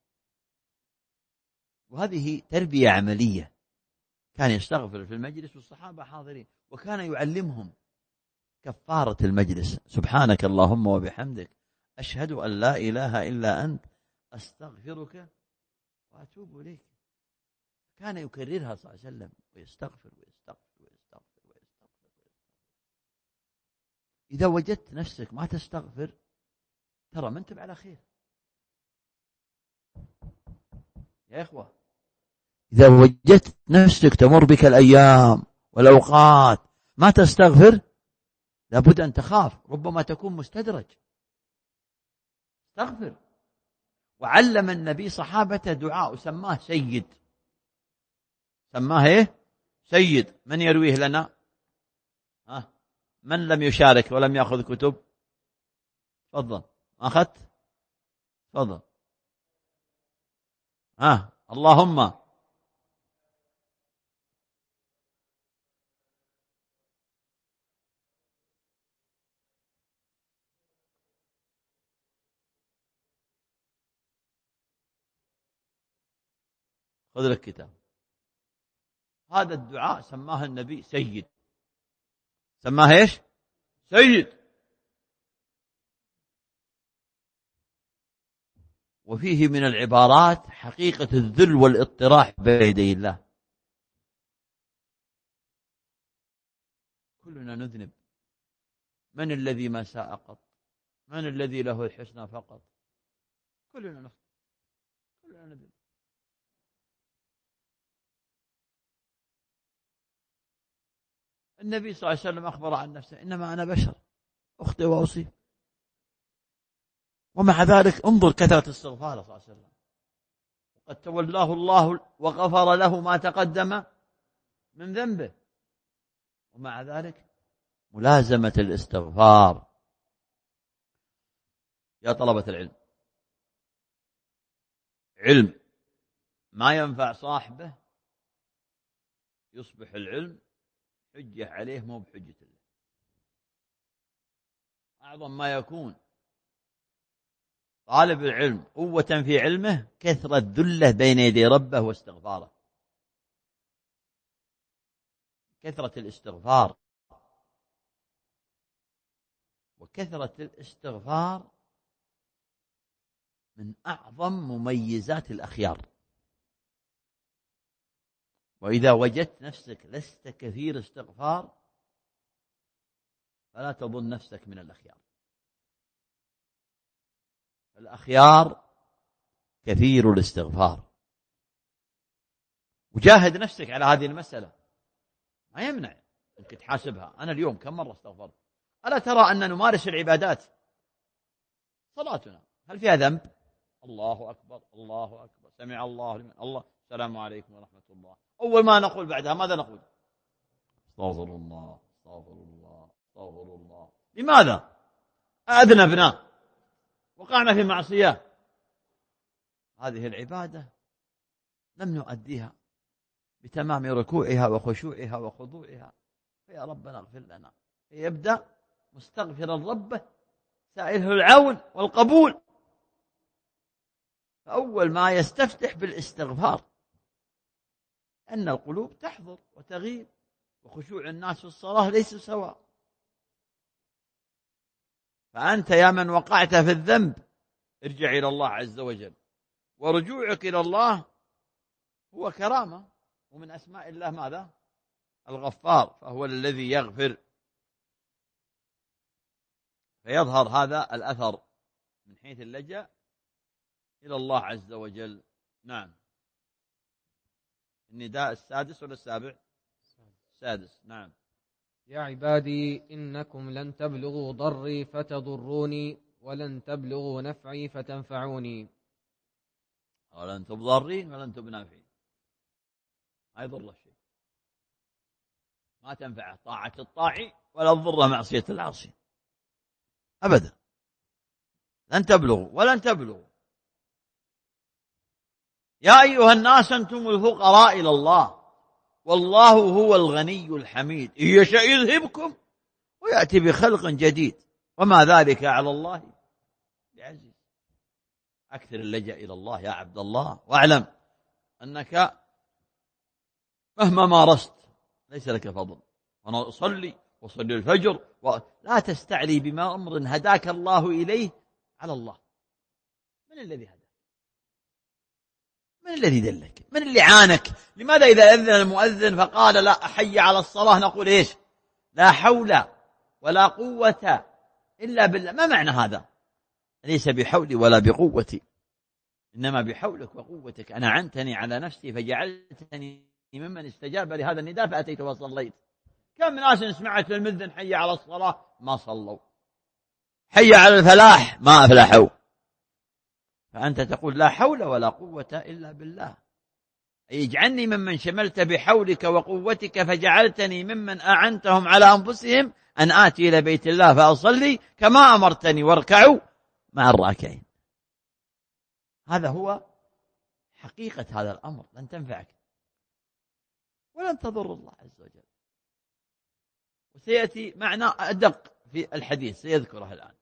S1: وهذه تربية عملية. كان يستغفر في المجلس والصحابة حاضرين، وكان يعلمهم كفارة المجلس: سبحانك اللهم وبحمدك أشهد أن لا إله إلا أنت أستغفرك وأتوب إليك. كان يكررها صلى الله عليه وسلم ويستغفر ويستغفر ويستغفر ويستغفر ويستغفر. إذا وجدت نفسك ما تستغفر ترى ما أنت على خير يا إخوة. إذا وجدت نفسك تمر بك الأيام والأوقات ما تستغفر لابد أن تخاف، ربما تكون مستدرج. استغفر. وعلم النبي صحابته دعاء سماه سيد. سماه إيه؟ سيد. من يرويه لنا؟ ها؟ من لم يشارك ولم يأخذ كتب؟ تفضل. أخذت؟ تفضل. ها؟ اللهم خذ لك كتاب. هذا الدعاء سماه النبي سيد. سماه إيش؟ سيد. وفيه من العبارات حقيقة الذل والاضطراح بين يدي الله. كلنا نذنب. من الذي ما ساء قط؟ من الذي له الحسنى فقط؟ كلنا نخطئ، كلنا نذنب. النبي صلى الله عليه وسلم أخبر عن نفسه: إنما أنا بشر أخطئ وأصيب. ومع ذلك انظر كثرة استغفاره صلى الله عليه وسلم. وقد تولاه الله وغفر له ما تقدم من ذنبه، ومع ذلك ملازمة الاستغفار. يا طلبة العلم، علم ما ينفع صاحبه يصبح العلم حجة عليه مو بحجة الله. أعظم ما يكون طالب العلم قوة في علمه كثرة ذله بين يدي ربه واستغفاره. كثرة الاستغفار. وكثرة الاستغفار من أعظم مميزات الأخيار. وإذا وجدت نفسك لست كثير استغفار فلا تظن نفسك من الأخيار. الأخيار كثير الاستغفار. وجاهد نفسك على هذه المسألة، ما يمنع أنك تحاسبها. أنا اليوم كم مرة استغفرت؟ ألا ترى أن نمارس العبادات، صلاتنا هل فيها ذنب؟ الله أكبر الله أكبر سمع الله لمن الله السلام عليكم ورحمة الله. أول ما نقول بعدها ماذا نقول؟ استغفر الله استغفر الله استغفر الله. لماذا؟ أذنبنا، وقعنا في معصية. هذه العبادة لم نؤديها بتمام ركوعها وخشوعها وخضوعها، فيا ربنا اغفر لنا. فيبدأ مستغفرا ربه سائله العون والقبول. فأول ما يستفتح بالاستغفار، أن القلوب تحضر وتغيب، وخشوع الناس في الصلاة ليس سواء. فأنت يا من وقعت في الذنب ارجع إلى الله عز وجل، ورجوعك إلى الله هو كرامة، ومن أسماء الله ماذا؟ الغفار، فهو الذي يغفر. فيظهر هذا الأثر من حيث اللجأ إلى الله عز وجل. نعم. النداء السادس ولا السابع؟ السادس. نعم.
S2: يا عبادي إنكم لن تبلغوا ضري فتضروني، ولن تبلغوا نفعي فتنفعوني.
S1: ولن تضرين ولن تبنافعين، ما يضر شيء، ما تنفع طاعة الطاعي ولا تضر معصية العاصي أبدا. لن تبلغوا ولن تبلغوا. يا أيها الناس أنتم الفقراء إلى الله والله هو الغني الحميد، إن يشاء يذهبكم ويأتي بخلق جديد وما ذلك على الله بعزيز. أكثر اللجأ إلى الله يا عبد الله، واعلم أنك مهما مارست ليس لك فضل. أنا أصلي وصلي الفجر ولا تستعلي بما أمر هداك الله إليه على الله. من الذي هداك؟ من الذي دلك؟ من اللي عانك؟ لماذا إذا أذن المؤذن فقال لا أحي على الصلاة نقول إيش؟ لا حول ولا قوة إلا بالله؟ ما معنى هذا؟ ليس بحولي ولا بقوتي، إنما بحولك وقوتك. أنا عنتني على نفسي فجعلتني ممن استجاب لهذا النداء فأتيت وصليت. كم ناس سمعت المؤذن حي على الصلاة ما صلوا، حي على الفلاح ما أفلحوا. فأنت تقول لا حول ولا قوة إلا بالله، أي اجعلني ممن شملت بحولك وقوتك فجعلتني ممن أعنتهم على أنفسهم أن آتي إلى بيت الله فأصلي كما أمرتني واركعوا مع الراكعين. هذا هو حقيقة هذا الأمر. لن تنفعك ولن تضر الله عز وجل. وسيأتي معنى أدق في الحديث سيذكره الآن.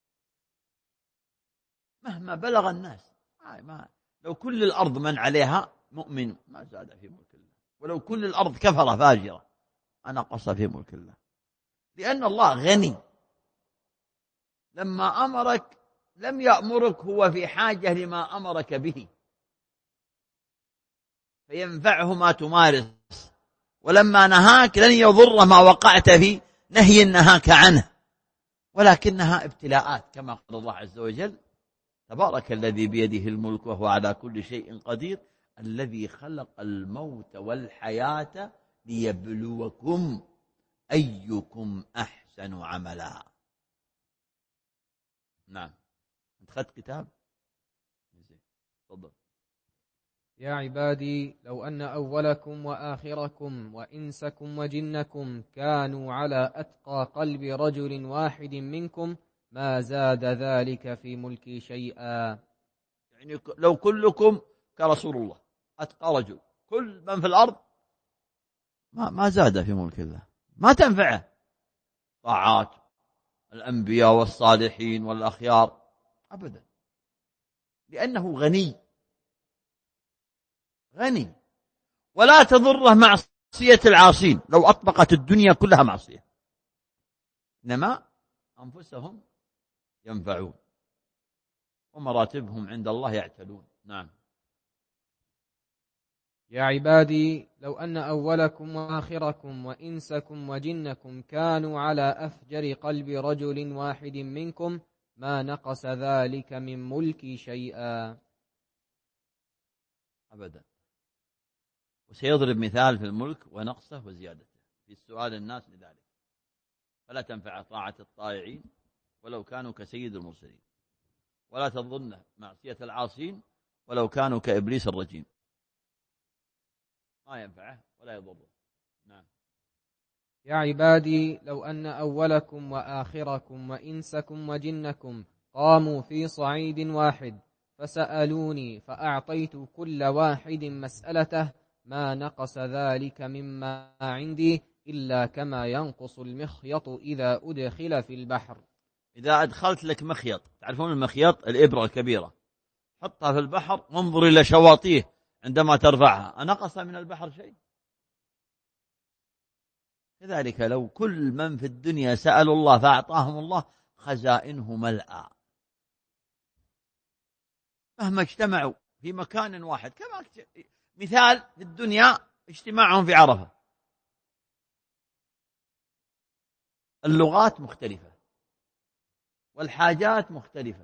S1: مهما بلغ الناس، ما لو كل الأرض من عليها مؤمن ما زاد في ملك الله، ولو كل الأرض كفر فاجرة ما نقص في ملك الله، لأن الله غني. لما أمرك لم يأمرك هو في حاجة لما أمرك به فينفعه ما تمارس، ولما نهاك لن يضر ما وقعت في نهي نهاك عنه، ولكنها ابتلاءات كما قال الله عز وجل تبارك الذي بيده الملك وهو على كل شيء قدير الذي خلق الموت والحياة ليبلوكم أيكم أحسن عملا. نعم. أنت خدت كتاب؟ تفضل.
S2: يا عبادي لو أن أولكم وآخركم وإنسكم وجنكم كانوا على أتقى قلب رجل واحد منكم ما زاد ذلك في ملكي شيئا.
S1: يعني لو كلكم كرسول الله أتقى رجل، كل من في الأرض ما ما زاد في ملك الله، ما تنفعه طاعات الأنبياء والصالحين والأخيار أبدا، لأنه غني غني. ولا تضره معصية العاصين لو أطبقت الدنيا كلها معصية، إنما أنفسهم ينفعون. ومراتبهم عند الله يعتلون. نعم.
S2: يا عبادي لو أن أولكم وآخركم وإنسكم وجنكم كانوا على أفجر قلب رجل واحد منكم ما نقص ذلك من ملكي شيئا.
S1: أبدا. وسيضرب مثال في الملك ونقصه وزيادته في سؤال الناس لذلك، فلا تنفع طاعة الطائعين ولو كانوا كسيد المرسلين، ولا تظن معصية العاصين ولو كانوا كإبليس الرجيم، ما ينفعه ولا يضره. نعم.
S2: يا عبادي لو أن أولكم وآخركم وإنسكم وجنكم قاموا في صعيد واحد فسألوني فأعطيت كل واحد مسألته ما نقص ذلك مما عندي إلا كما ينقص المخيط إذا أدخل في البحر.
S1: إذا أدخلت لك مخيط، تعرفون المخيط الإبرة الكبيرة، حطها في البحر وانظر إلى شواطئه عندما ترفعها، أنقص من البحر شيء؟ كذلك لو كل من في الدنيا سألوا الله فأعطاهم الله خزائنه ملأى، مهما اجتمعوا في مكان واحد. كما مثال في الدنيا اجتماعهم في عرفة، اللغات مختلفة والحاجات مختلفة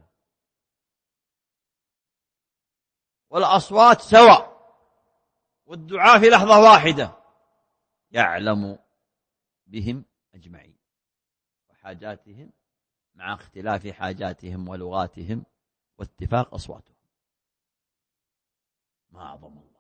S1: والأصوات سواء والدعاء في لحظة واحدة، يعلم بهم أجمعين وحاجاتهم مع اختلاف حاجاتهم ولغاتهم واتفاق أصواتهم. ما أعظم الله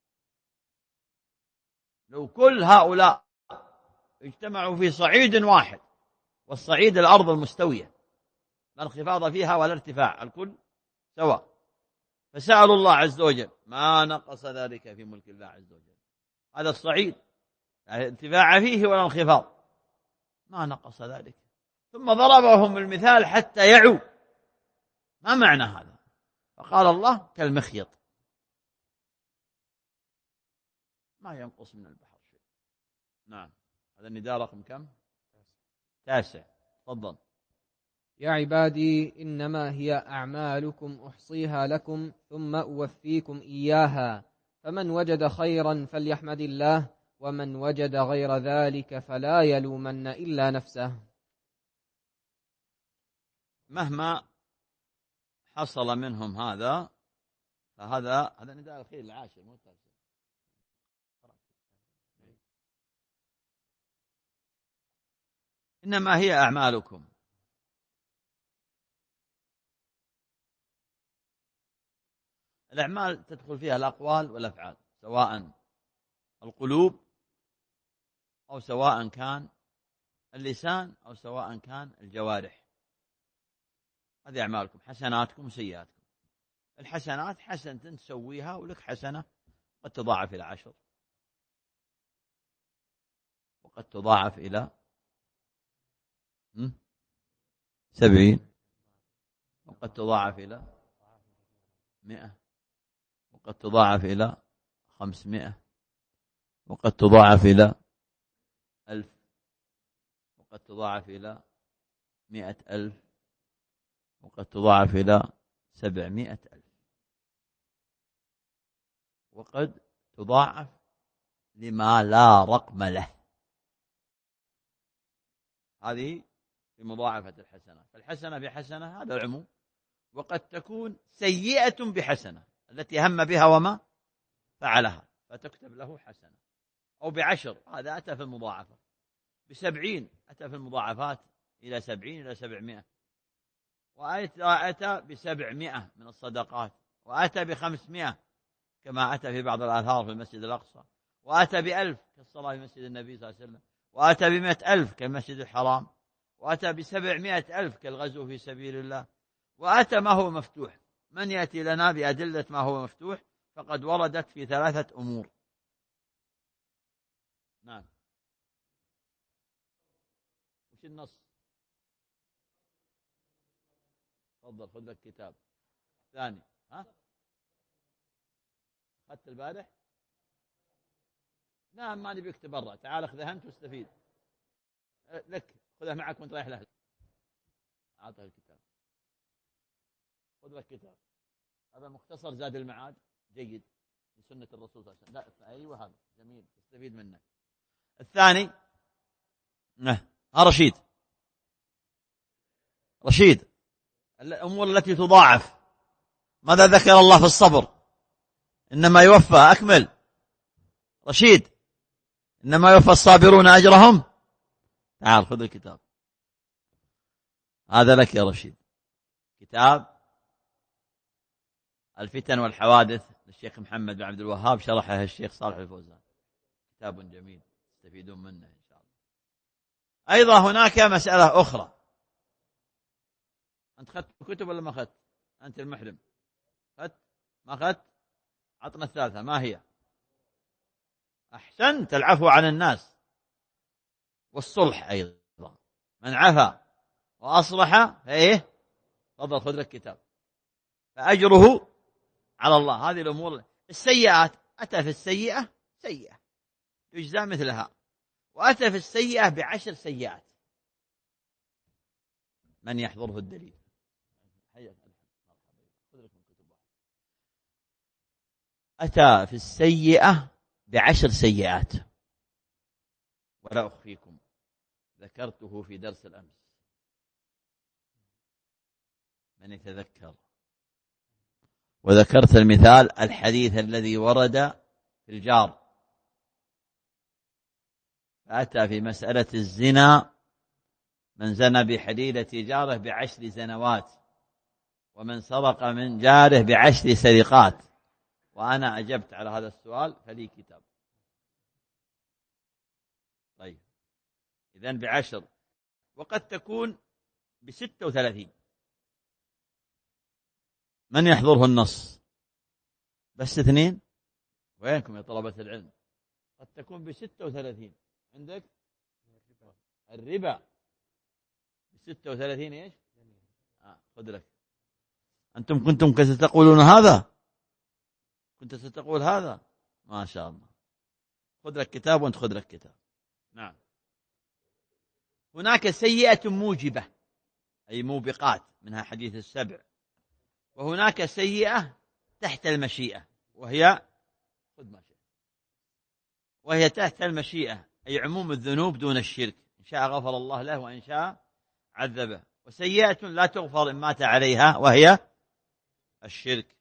S1: لو كل هؤلاء اجتمعوا في صعيد واحد، والصعيد الأرض المستوية لا انخفاض فيها ولا ارتفاع، الكل سواء، فسألوا الله عز وجل ما نقص ذلك في ملك الله عز وجل. هذا الصعيد لا ارتفاع فيه ولا انخفاض، ما نقص ذلك. ثم ضربهم المثال حتى يعوا ما معنى هذا، فقال الله كالمخيط ما ينقص من البحر شيء. نعم. هذا النداء رقم كم؟ تاسع. تفضل.
S2: يا عبادي إنما هي أعمالكم أحصيها لكم ثم أوفيكم إياها، فمن وجد خيرا فليحمد الله، ومن وجد غير ذلك فلا يلومن إلا نفسه.
S1: مهما حصل منهم هذا فهذا هذا نداء الخير العاشر مو التاسع. إنما هي أعمالكم، الأعمال تدخل فيها الأقوال والأفعال، سواء القلوب أو سواء كان اللسان أو سواء كان الجوارح. هذه أعمالكم، حسناتكم وسيئاتكم. الحسنات حسنة تسويها ولك حسنة قد تضاعف إلى عشر، وقد تضاعف إلى سبعين، وقد تضاعف إلى مئة، وقد تضاعف إلى خمسمائة، وقد تضاعف إلى ألف، وقد تضاعف إلى مئة ألف، وقد تضاعف إلى سبعمائة ألف، وقد تضاعف لما لا رقم له. هذه في مضاعفة الحسنة. فالحسنة بحسنة هذا العموم، وقد تكون سيئة بحسنة التي هم بها وما فعلها فتكتب له حسنة، أو بعشر هذا أتى في المضاعفة، بسبعين أتى في المضاعفات إلى سبعين إلى سبعمائة، وأتى بسبعمائة من الصدقات، وأتى بخمسمائة كما أتى في بعض الآثار في المسجد الأقصى، وأتى بألف كالصلاة في مسجد النبي صلى الله عليه وسلم، وأتى بمئة ألف كالمسجد الحرام، وأتى بسبعمائة ألف كالغزو في سبيل الله، وأتى ما هو مفتوح. من يأتي لنا بأدلة ما هو مفتوح فقد وردت في ثلاثة أمور. نعم. وش النص؟ تفضل خذ لك كتاب ثاني. ها أخذت البارح؟ نعم ما نبي يكتب برا، تعال اخذها أنت واستفيد لك، خذها معك وانت رايح لأهلك. أعطه الكتاب. خذ لك كتاب. هذا مختصر زاد المعاد، جيد، من سنة الرسول صلى الله عليه وسلم. لا أيوة هذا جميل، تستفيد منه. الثاني نه رشيد. رشيد الأمور التي تضاعف. ماذا ذكر الله في الصبر؟ إنما يوفى، أكمل. رشيد إنما يوفى الصابرون أجرهم. تعال خذ الكتاب هذا لك يا رشيد، كتاب الفتن والحوادث للشيخ محمد بن عبد الوهاب، شرحه الشيخ صالح الفوزان، كتاب جميل تستفيدون منه إن شاء الله. أيضا هناك مسألة أخرى. أنت أخذت كتب ولا ما أخذت؟ أنت المحرم، أخذت ما أخذت؟ عطنا الثالثة، ما هي؟ أحسنت، العفو عن الناس والصلح أيضا. من عفا وأصلح فإيه؟ تفضل خذ لك كتاب، فأجره على الله. هذه الأمور. السيئات، أتى في السيئة سيئة يجزى مثلها، وأتى في السيئة بعشر سيئات. من يحضره الدليل؟ أتى في السيئة بعشر سيئات، ولا أخفيكم ذكرته في درس الأمس، من يتذكر. وذكرت المثال الحديث الذي ورد في الجار، فأتى في مسألة الزنا من زنى بحليلة جاره بعشر زنوات، ومن سرق من جاره بعشر سرقات. وأنا أجبت على هذا السؤال فلي كتاب. طيب إذن بعشر، وقد تكون بستة وثلاثين. من يحضره النص؟ بس اثنين. وينكم يا طلبة العلم؟ قد تكون بستة وثلاثين. عندك الربا بستة وثلاثين إيش؟ آه خذ لك. أنتم كنتم ستقولون هذا، كنت ستقول هذا، ما شاء الله. خذ لك كتاب وانت خذ لك كتاب. نعم. هناك سيئة موجبة أي موبقات، منها حديث السبع. وهناك سيئة تحت المشيئة، وهي خذ ما شئت، وهي تحت المشيئة أي عموم الذنوب دون الشرك، إن شاء غفر الله له وإن شاء عذبه. وسيئة لا تغفر إن مات عليها، وهي الشرك.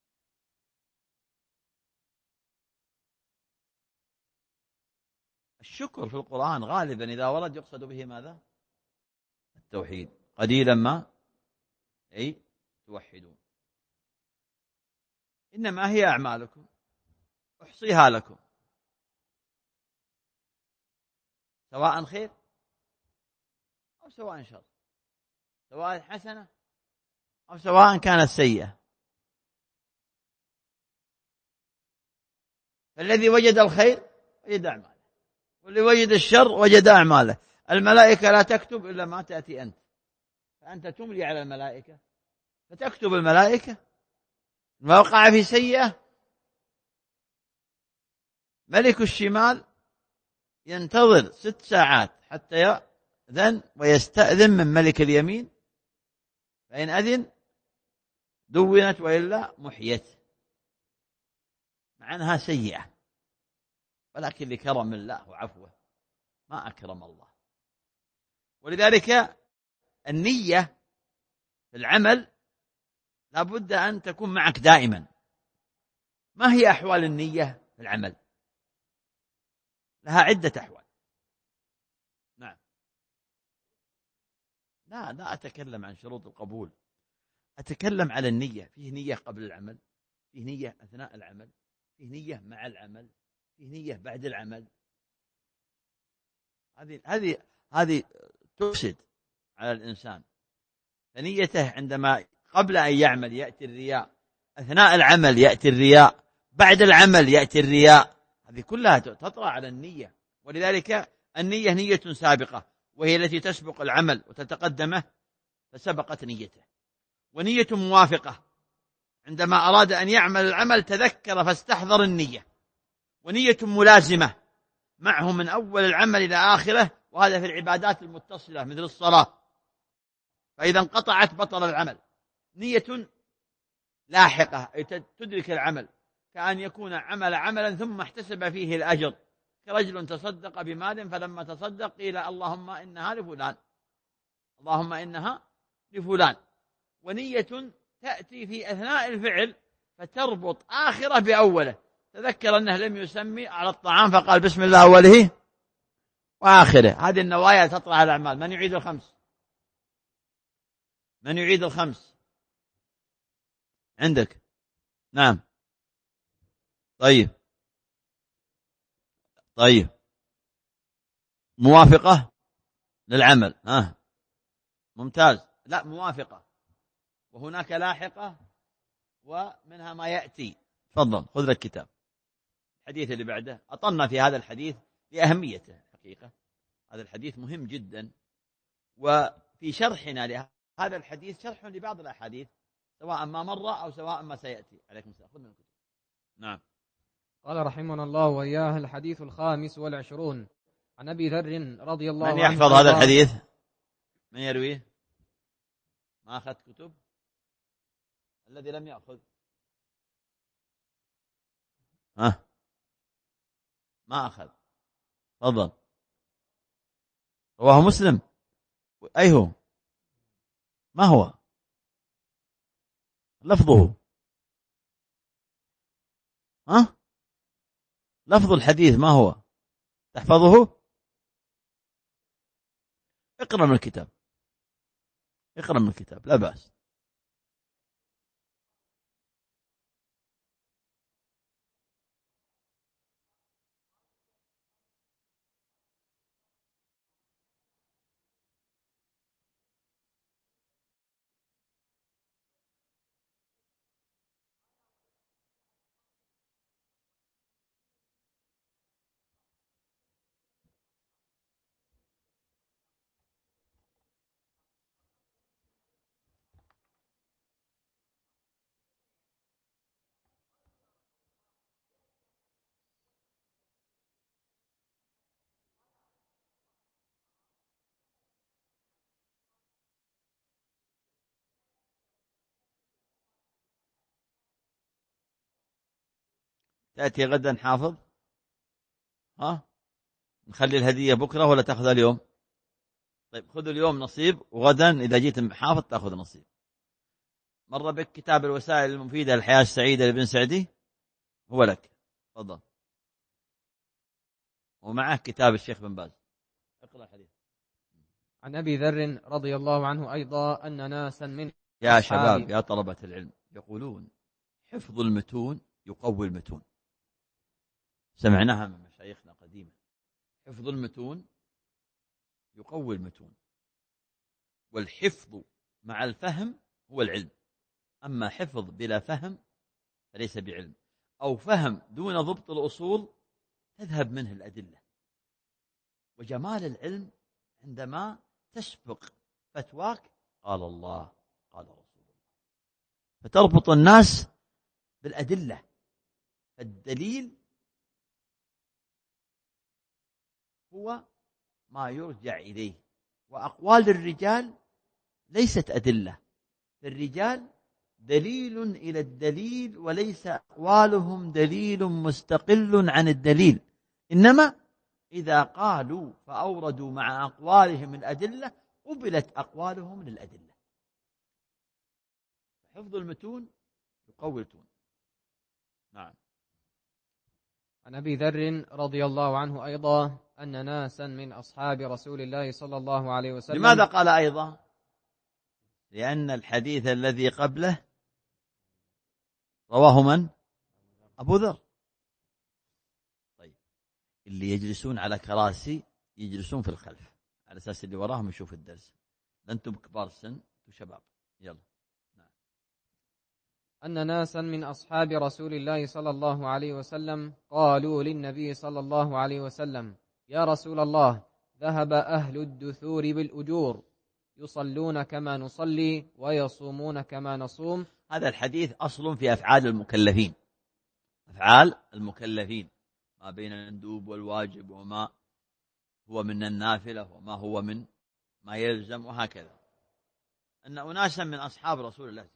S1: الشكر في القرآن غالبا إذا ورد يقصد به ماذا؟ التوحيد. قليلا ما أي توحدون. إنما هي أعمالكم أحصيها لكم، سواء خير أو سواء شر، سواء حسنة أو سواء كانت سيئة. فالذي وجد الخير وجد أعماله، واللي وجد الشر وجد أعماله. الملائكة لا تكتب إلا ما تأتي أنت، فأنت تملي على الملائكة فتكتب الملائكة. ما وقع في سيئة ملك الشمال ينتظر ست ساعات حتى يأذن ويستأذن من ملك اليمين، فإن أذن دونت وإلا محيت، مع أنها سيئة، ولكن لكرم الله وعفوه ما أكرم الله. ولذلك النية في العمل لابد أن تكون معك دائما. ما هي أحوال النية في العمل؟ لها عدة أحوال. نعم. لا لا أتكلم عن شروط القبول، أتكلم على النية. فيه نية قبل العمل، فيه نية أثناء العمل، فيه نية مع العمل، فيه نية بعد العمل. هذه هذه هذه تفسد على الإنسان. فنيته عندما قبل أن يعمل يأتي الرياء، أثناء العمل يأتي الرياء، بعد العمل يأتي الرياء. هذه كلها تطرأ على النية. ولذلك النية نية سابقة، وهي التي تسبق العمل وتتقدمه، فسبقت نيته. ونية موافقة، عندما أراد أن يعمل العمل تذكر فاستحضر النية. ونية ملازمة معه من أول العمل إلى آخره، وهذا في العبادات المتصلة مثل الصلاة، فإذا انقطعت بطل العمل. نية لاحقة أي تدرك العمل، كأن يكون عمل عملا ثم احتسب فيه الأجر، كرجل تصدق بمال فلما تصدق قيل اللهم إنها لفلان، اللهم إنها لفلان. ونية تأتي في أثناء الفعل فتربط آخره بأوله، تذكر أنه لم يسمي على الطعام فقال بسم الله أوله وآخره. هذه النوايا تطرح الأعمال. من يعيد الخمس؟ من يعيد الخمس عندك؟ نعم. طيب طيب موافقة للعمل. ها ممتاز. لا موافقة، وهناك لاحقة ومنها ما يأتي. تفضل خذ لك كتاب. الحديث اللي بعده أطلنا في هذا الحديث لأهميته حقيقة. هذا الحديث مهم جدا، وفي شرحنا لهذا الحديث شرح لبعض الأحاديث سواء ما مر أو سواء ما سيأتي. عليكم السلام. خذ من الكتب. نعم.
S2: قال رحمنا الله وإياه: الحديث الخامس والعشرون عن أبي ذر رضي الله عنه.
S1: من يحفظ هذا الحديث؟ من يرويه؟ ما أخذت كتب؟ الذي لم يأخذ ها ما أخذ. تفضل. رواه مسلم. أي هو؟ ما هو لفظه؟ ها لفظ الحديث ما هو؟ تحفظه؟ اقرأ من الكتاب، اقرأ من الكتاب لا بأس. تأتي غدا حافظ؟ ها نخلي الهدية بكرة ولا تأخذها اليوم؟ طيب خذ اليوم نصيب، وغدا إذا جيت حافظ تأخذ نصيب. مر بك كتاب الوسائل المفيدة للحياة السعيدة لابن سعدي؟ هو لك. تفضل. ومعه كتاب الشيخ بن باز. اقرأ الحديث.
S2: عن أبي ذر رضي الله عنه أيضا أن ناسا من
S1: يا شباب يا طلبة العلم، يقولون حفظ المتون يقوي المتون. سمعناها من مشايخنا قديما. حفظ المتون يقوي المتون، والحفظ مع الفهم هو العلم. أما حفظ بلا فهم فليس بعلم، أو فهم دون ضبط الأصول تذهب منه الأدلة. وجمال العلم عندما تسبق فتواك قال الله قال رسول الله، فتربط الناس بالأدلة. فالدليل هو ما يرجع إليه، وأقوال الرجال ليست أدلة. الرجال دليل إلى الدليل، وليس أقوالهم دليل مستقل عن الدليل، إنما إذا قالوا فأوردوا مع أقوالهم الأدلة قبلت أقوالهم للأدلة. حفظ المتون يقوي المتون. نعم.
S2: عن أبي ذر رضي الله عنه أيضا أن ناسا من أصحاب رسول الله صلى الله عليه وسلم.
S1: لماذا قال أيضا؟ لأن الحديث الذي قبله رواه من؟ أبو ذر. طيب اللي يجلسون على كراسي يجلسون في الخلف على أساس اللي وراهم يشوف الدرس. أنتم كبار السن وشباب. يلا. نعم.
S2: أن ناسا من أصحاب رسول الله صلى الله عليه وسلم قالوا للنبي صلى الله عليه وسلم: يا رسول الله، ذهب أهل الدثور بالأجور، يصلون كما نصلي ويصومون كما نصوم.
S1: هذا الحديث أصل في أفعال المكلفين. أفعال المكلفين ما بين المندوب والواجب، وما هو من النافلة وما هو من ما يلزم، وهكذا. أن أناسا من أصحاب رسول الله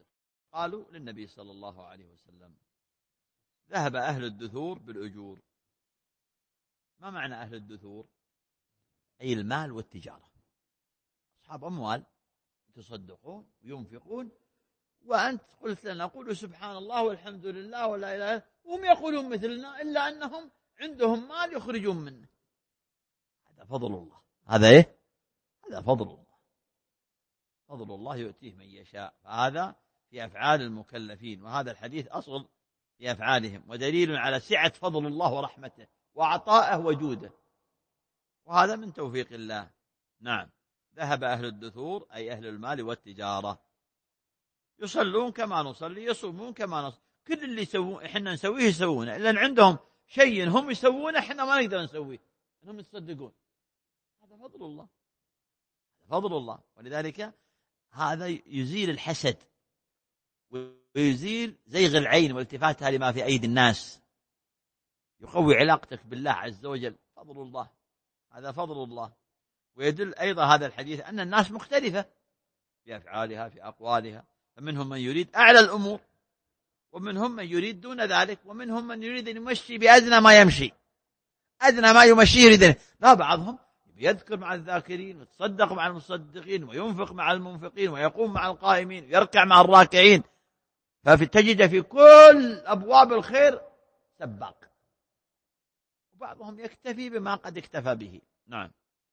S1: قالوا للنبي صلى الله عليه وسلم: ذهب أهل الدثور بالأجور. ما معنى أهل الدثور؟ أي المال والتجارة، أصحاب أموال يتصدقون وينفقون، وأنت قلت لنا قولوا سبحان الله والحمد لله ولا إله إلا الله، وهم يقولون مثلنا إلا أنهم عندهم مال يخرجون منه. هذا فضل الله. هذا إيه؟ هذا فضل الله. فضل الله يؤتيه من يشاء. فهذا في أفعال المكلفين، وهذا الحديث أصل في أفعالهم، ودليل على سعة فضل الله ورحمته وعطائه وجوده، وهذا من توفيق الله. نعم. ذهب أهل الدثور أي أهل المال والتجارة، يصلون كما نصلي، يصومون كما نصوم، كل اللي يسوون إحنا نسويه يسوونه، لأن عندهم شيء هم يسوونه إحنا ما نقدر نسويه، إنهم يتصدقون. هذا فضل الله، فضل الله. ولذلك هذا يزيل الحسد ويزيل زيغ العين والتفاتها لما في أيدي الناس، يقوي علاقتك بالله عز وجل. فضل الله، هذا فضل الله. ويدل أيضا هذا الحديث أن الناس مختلفة في أفعالها في أقوالها، فمنهم من يريد أعلى الأمور، ومنهم من يريد دون ذلك، ومنهم من يريد أن يمشي بأدنى ما يمشي، أدنى ما يمشيه يريد. لا، بعضهم يذكر مع الذاكرين ويتصدق مع المصدقين وينفق مع المنفقين ويقوم مع القائمين ويركع مع الراكعين، فتجد في كل أبواب الخير سباق، وبعضهم يكتفي بما قد اكتفى به. نعم.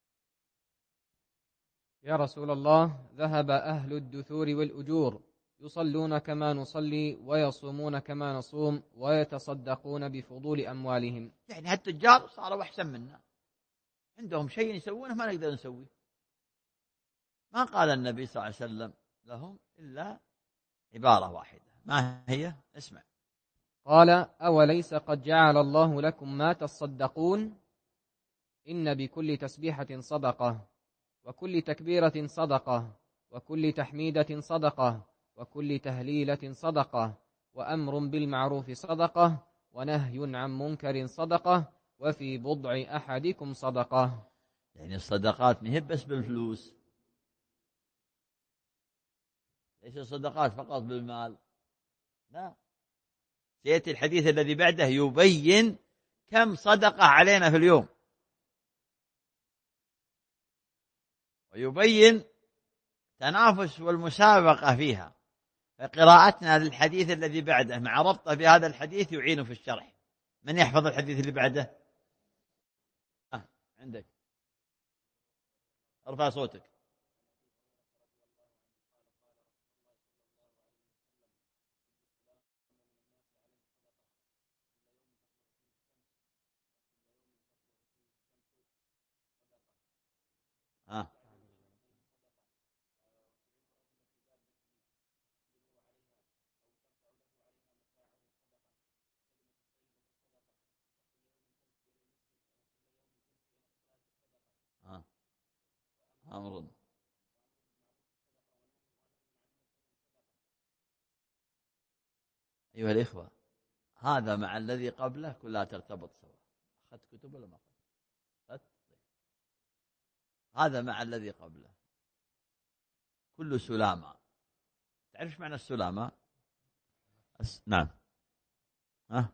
S2: يا رسول الله، ذهب أهل الدثور والأجور يصلون كما نصلي ويصومون كما نصوم ويتصدقون بفضول أموالهم.
S1: يعني هالتجار صاروا أحسن منا، عندهم شيء يسوونه ما نقدر نسويه. ما قال النبي صلى الله عليه وسلم لهم إلا عبارة واحدة، ما هي؟ اسمع.
S2: قال: أوليس قد جعل الله لكم ما تصدقون؟ إن بكل تسبيحة صدقة، وكل تكبيرة صدقة، وكل تحميدة صدقة، وكل تهليلة صدقة، وأمر بالمعروف صدقة، ونهي عن منكر صدقة، وفي بضع أحدكم صدقة.
S1: يعني الصدقات ما هي بس بالفلوس، ليس الصدقات فقط بالمال، لا. سيأتي الحديث الذي بعده يبين كم صدقة علينا في اليوم، ويبين تنافس والمسابقة فيها. فقراءتنا للحديث الذي بعده مع ربطه بهذا الحديث يعين في الشرح. من يحفظ الحديث اللي بعده؟ آه عندك، ارفع صوتك. آه. آه. أمر. أيها الإخوة، هذا مع الذي قبله كلها ترتبط سوا. أخذت كتب ولا ما أخذت؟ هذا مع الذي قبله كل سلامة. تعرف معنى السلامة؟ أس... نعم. ها؟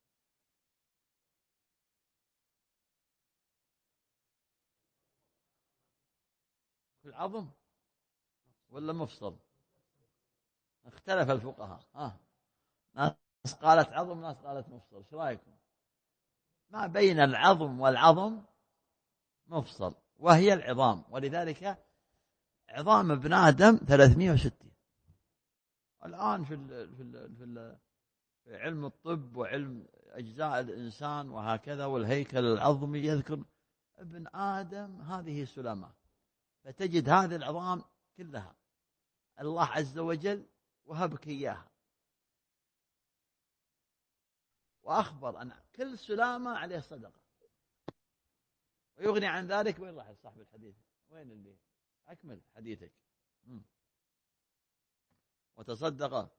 S1: العظم ولا مفصل؟ اختلف الفقهاء. ها؟ ناس قالت عظم، ناس قالت مفصل. شو رأيكم؟ ما بين العظم والعظم مفصل، وهي العظام. ولذلك عظام ابن آدم ثلاثمائة وستين. الآن في ال في ال في, ال في علم الطب وعلم أجزاء الإنسان وهكذا والهيكل العظمي يذكر ابن آدم هذه سلامة، فتجد هذه العظام كلها الله عز وجل وهبك إياها، وأخبر أن كل سلامة عليه صدقة. ويغني عن ذلك. وين راح صاحب الحديث؟ وين اللي أكمل حديثك؟ م. وتصدق.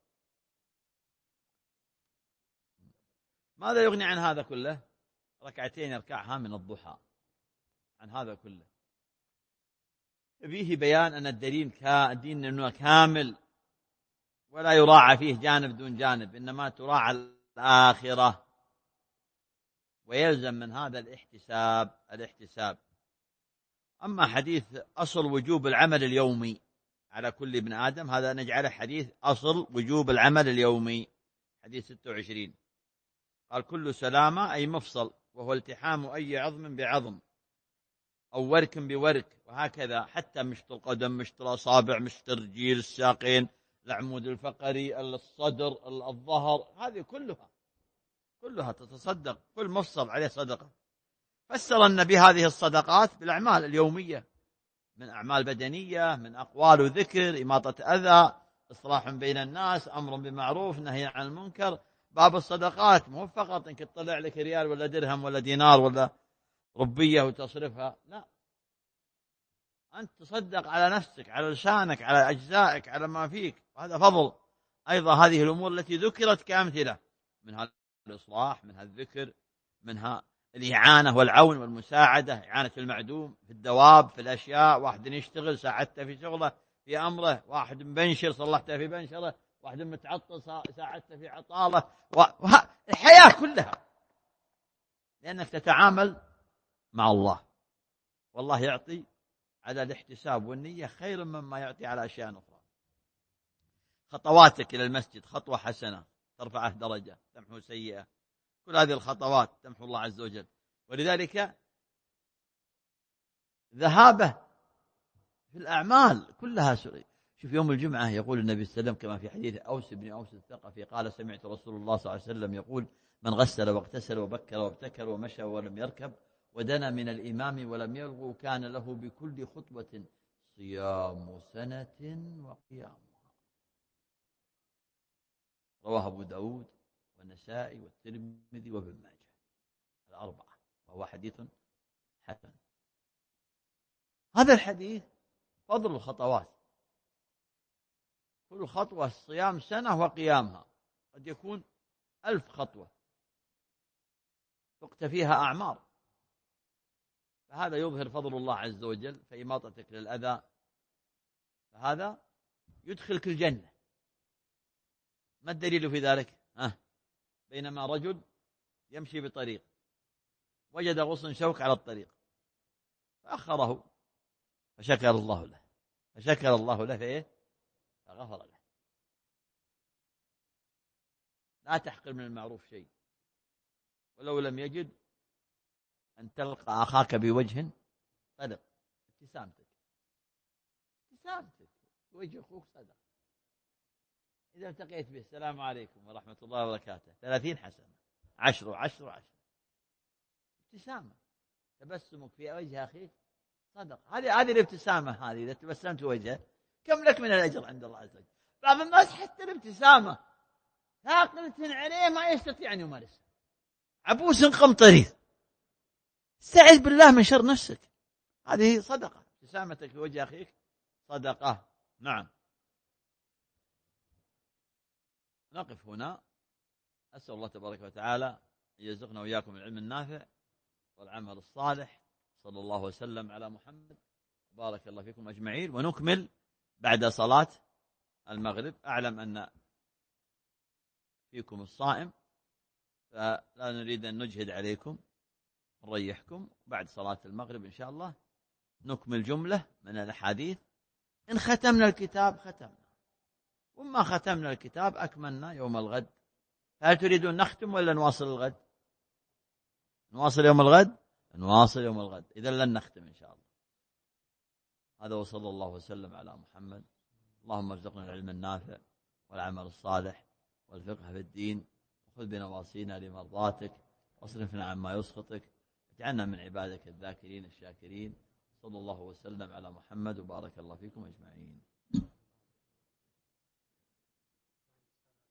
S1: ماذا يغني عن هذا كله؟ ركعتين يركعها من الضحى عن هذا كله. فيه بيان أن الدين دين أنه كامل ولا يراعى فيه جانب دون جانب، إنما تراعى الآخرة، ويلزم من هذا الاحتساب الاحتساب. أما حديث أصل وجوب العمل اليومي على كل ابن آدم، هذا نجعله حديث أصل وجوب العمل اليومي، حديث ستة وعشرين. قال كل سلامة أي مفصل، وهو التحام أي عظم بعظم أو ورك بورك، وهكذا حتى مشط القدم، مشط الأصابع، مشط الرجيل، الساقين، العمود الفقري، الصدر، الظهر، هذه كلها كلها تتصدق، كل مفصل عليه صدقة. فسر النبي هذه الصدقات بالأعمال اليومية، من أعمال بدنية، من أقوال وذكر، إماطة أذى، إصلاح بين الناس، أمر بمعروف، نهي عن المنكر. باب الصدقات مو فقط إنك تطلع لك ريال ولا درهم ولا دينار ولا ربية وتصرفها، لا، أنت تصدق على نفسك، على لسانك، على أجزائك، على ما فيك، وهذا فضل. أيضا هذه الأمور التي ذكرت كأمثلة، منها الإصلاح، منها الذكر، منها الإعانة والعون والمساعدة، إعانة المعدوم في الدواب، في الأشياء، واحد يشتغل ساعدته في شغله في أمره، واحد مبنشر صلحته في بنشره، واحد متعطل ساعدته في عطاله، الحياة كلها، لأنك تتعامل مع الله، والله يعطي على الاحتساب والنية خير مما يعطي على أشياء أخرى. خطواتك إلى المسجد خطوة حسنة ترفعه درجة، تمحو سيئة، كل هذه الخطوات تمحو الله عز وجل. ولذلك ذهابه في الأعمال كلها سري. شوف يوم الجمعة يقول النبي صلى الله عليه وسلم كما في حديث أوس بن أوس الثقفي قال سمعت رسول الله صلى الله عليه وسلم يقول من غسل واغتسل وبكر وابتكر ومشى ولم يركب ودنا من الإمام ولم يلغو كان له بكل خطوة صيام سنة وقيامها. رواه أبو داود والنسائي والترمذي وابن ماجه الأربعة، وهو حديث حسن. هذا الحديث فضل الخطوات، كل خطوة صيام سنة وقيامها، قد يكون ألف خطوة تقت فيها أعمار، فهذا يظهر فضل الله عز وجل. فإماطتك للأذى فهذا يدخلك الجنة. ما الدليل في ذلك؟ أه؟ بينما رجل يمشي بطريق وجد غصن شوك على الطريق فأخره فشكر الله له فشكر الله له فإيه؟ فغفر له. لا تحقر من المعروف شيء، ولو لم يجد أن تلقى أخاك بوجه طلق، ابتسامتك ابتسامتك وجه أخوك صدق. إذا التقيت به السلام عليكم ورحمة الله وبركاته ثلاثين حسنة، عشر عشر عشر. ابتسامة، تبسمك في وجه أخيك صدق. هذه هذه الابتسامة، هذه إذا تبسمت وجهه كم لك من الأجر عند الله عز وجل. بعض الناس حتى الابتسامة ثاقلة عليه ما يستطيع أن يمارسها، عبوس قمطري، استعذ بالله من شر نفسك. هذه صدقة، ابتسامتك في وجه أخيك صدقة. نعم. نقف هنا. أسأل الله تبارك وتعالى أن يرزقنا وإياكم العلم النافع والعمل الصالح. صلى الله وسلم على محمد، بارك الله فيكم أجمعين. ونكمل بعد صلاة المغرب. أعلم أن فيكم الصائم، فلا نريد أن نجهد عليكم، نريحكم. بعد صلاة المغرب إن شاء الله نكمل جملة من الأحاديث. إن ختمنا الكتاب ختمنا، وما ختمنا الكتاب أكملنا يوم الغد. هل تريدون نختم ولا نواصل الغد؟ نواصل يوم الغد؟ نواصل يوم الغد، إذا لن نختم إن شاء الله. هذا وصلى الله وسلم على محمد. اللهم ارزقنا العلم النافع والعمل الصالح والفقه في الدين، وخذ بنواصينا لمرضاتك، واصرفنا عما يسخطك، واجعلنا من عبادك الذاكرين الشاكرين. صلى الله وسلم على محمد وبارك الله فيكم أجمعين.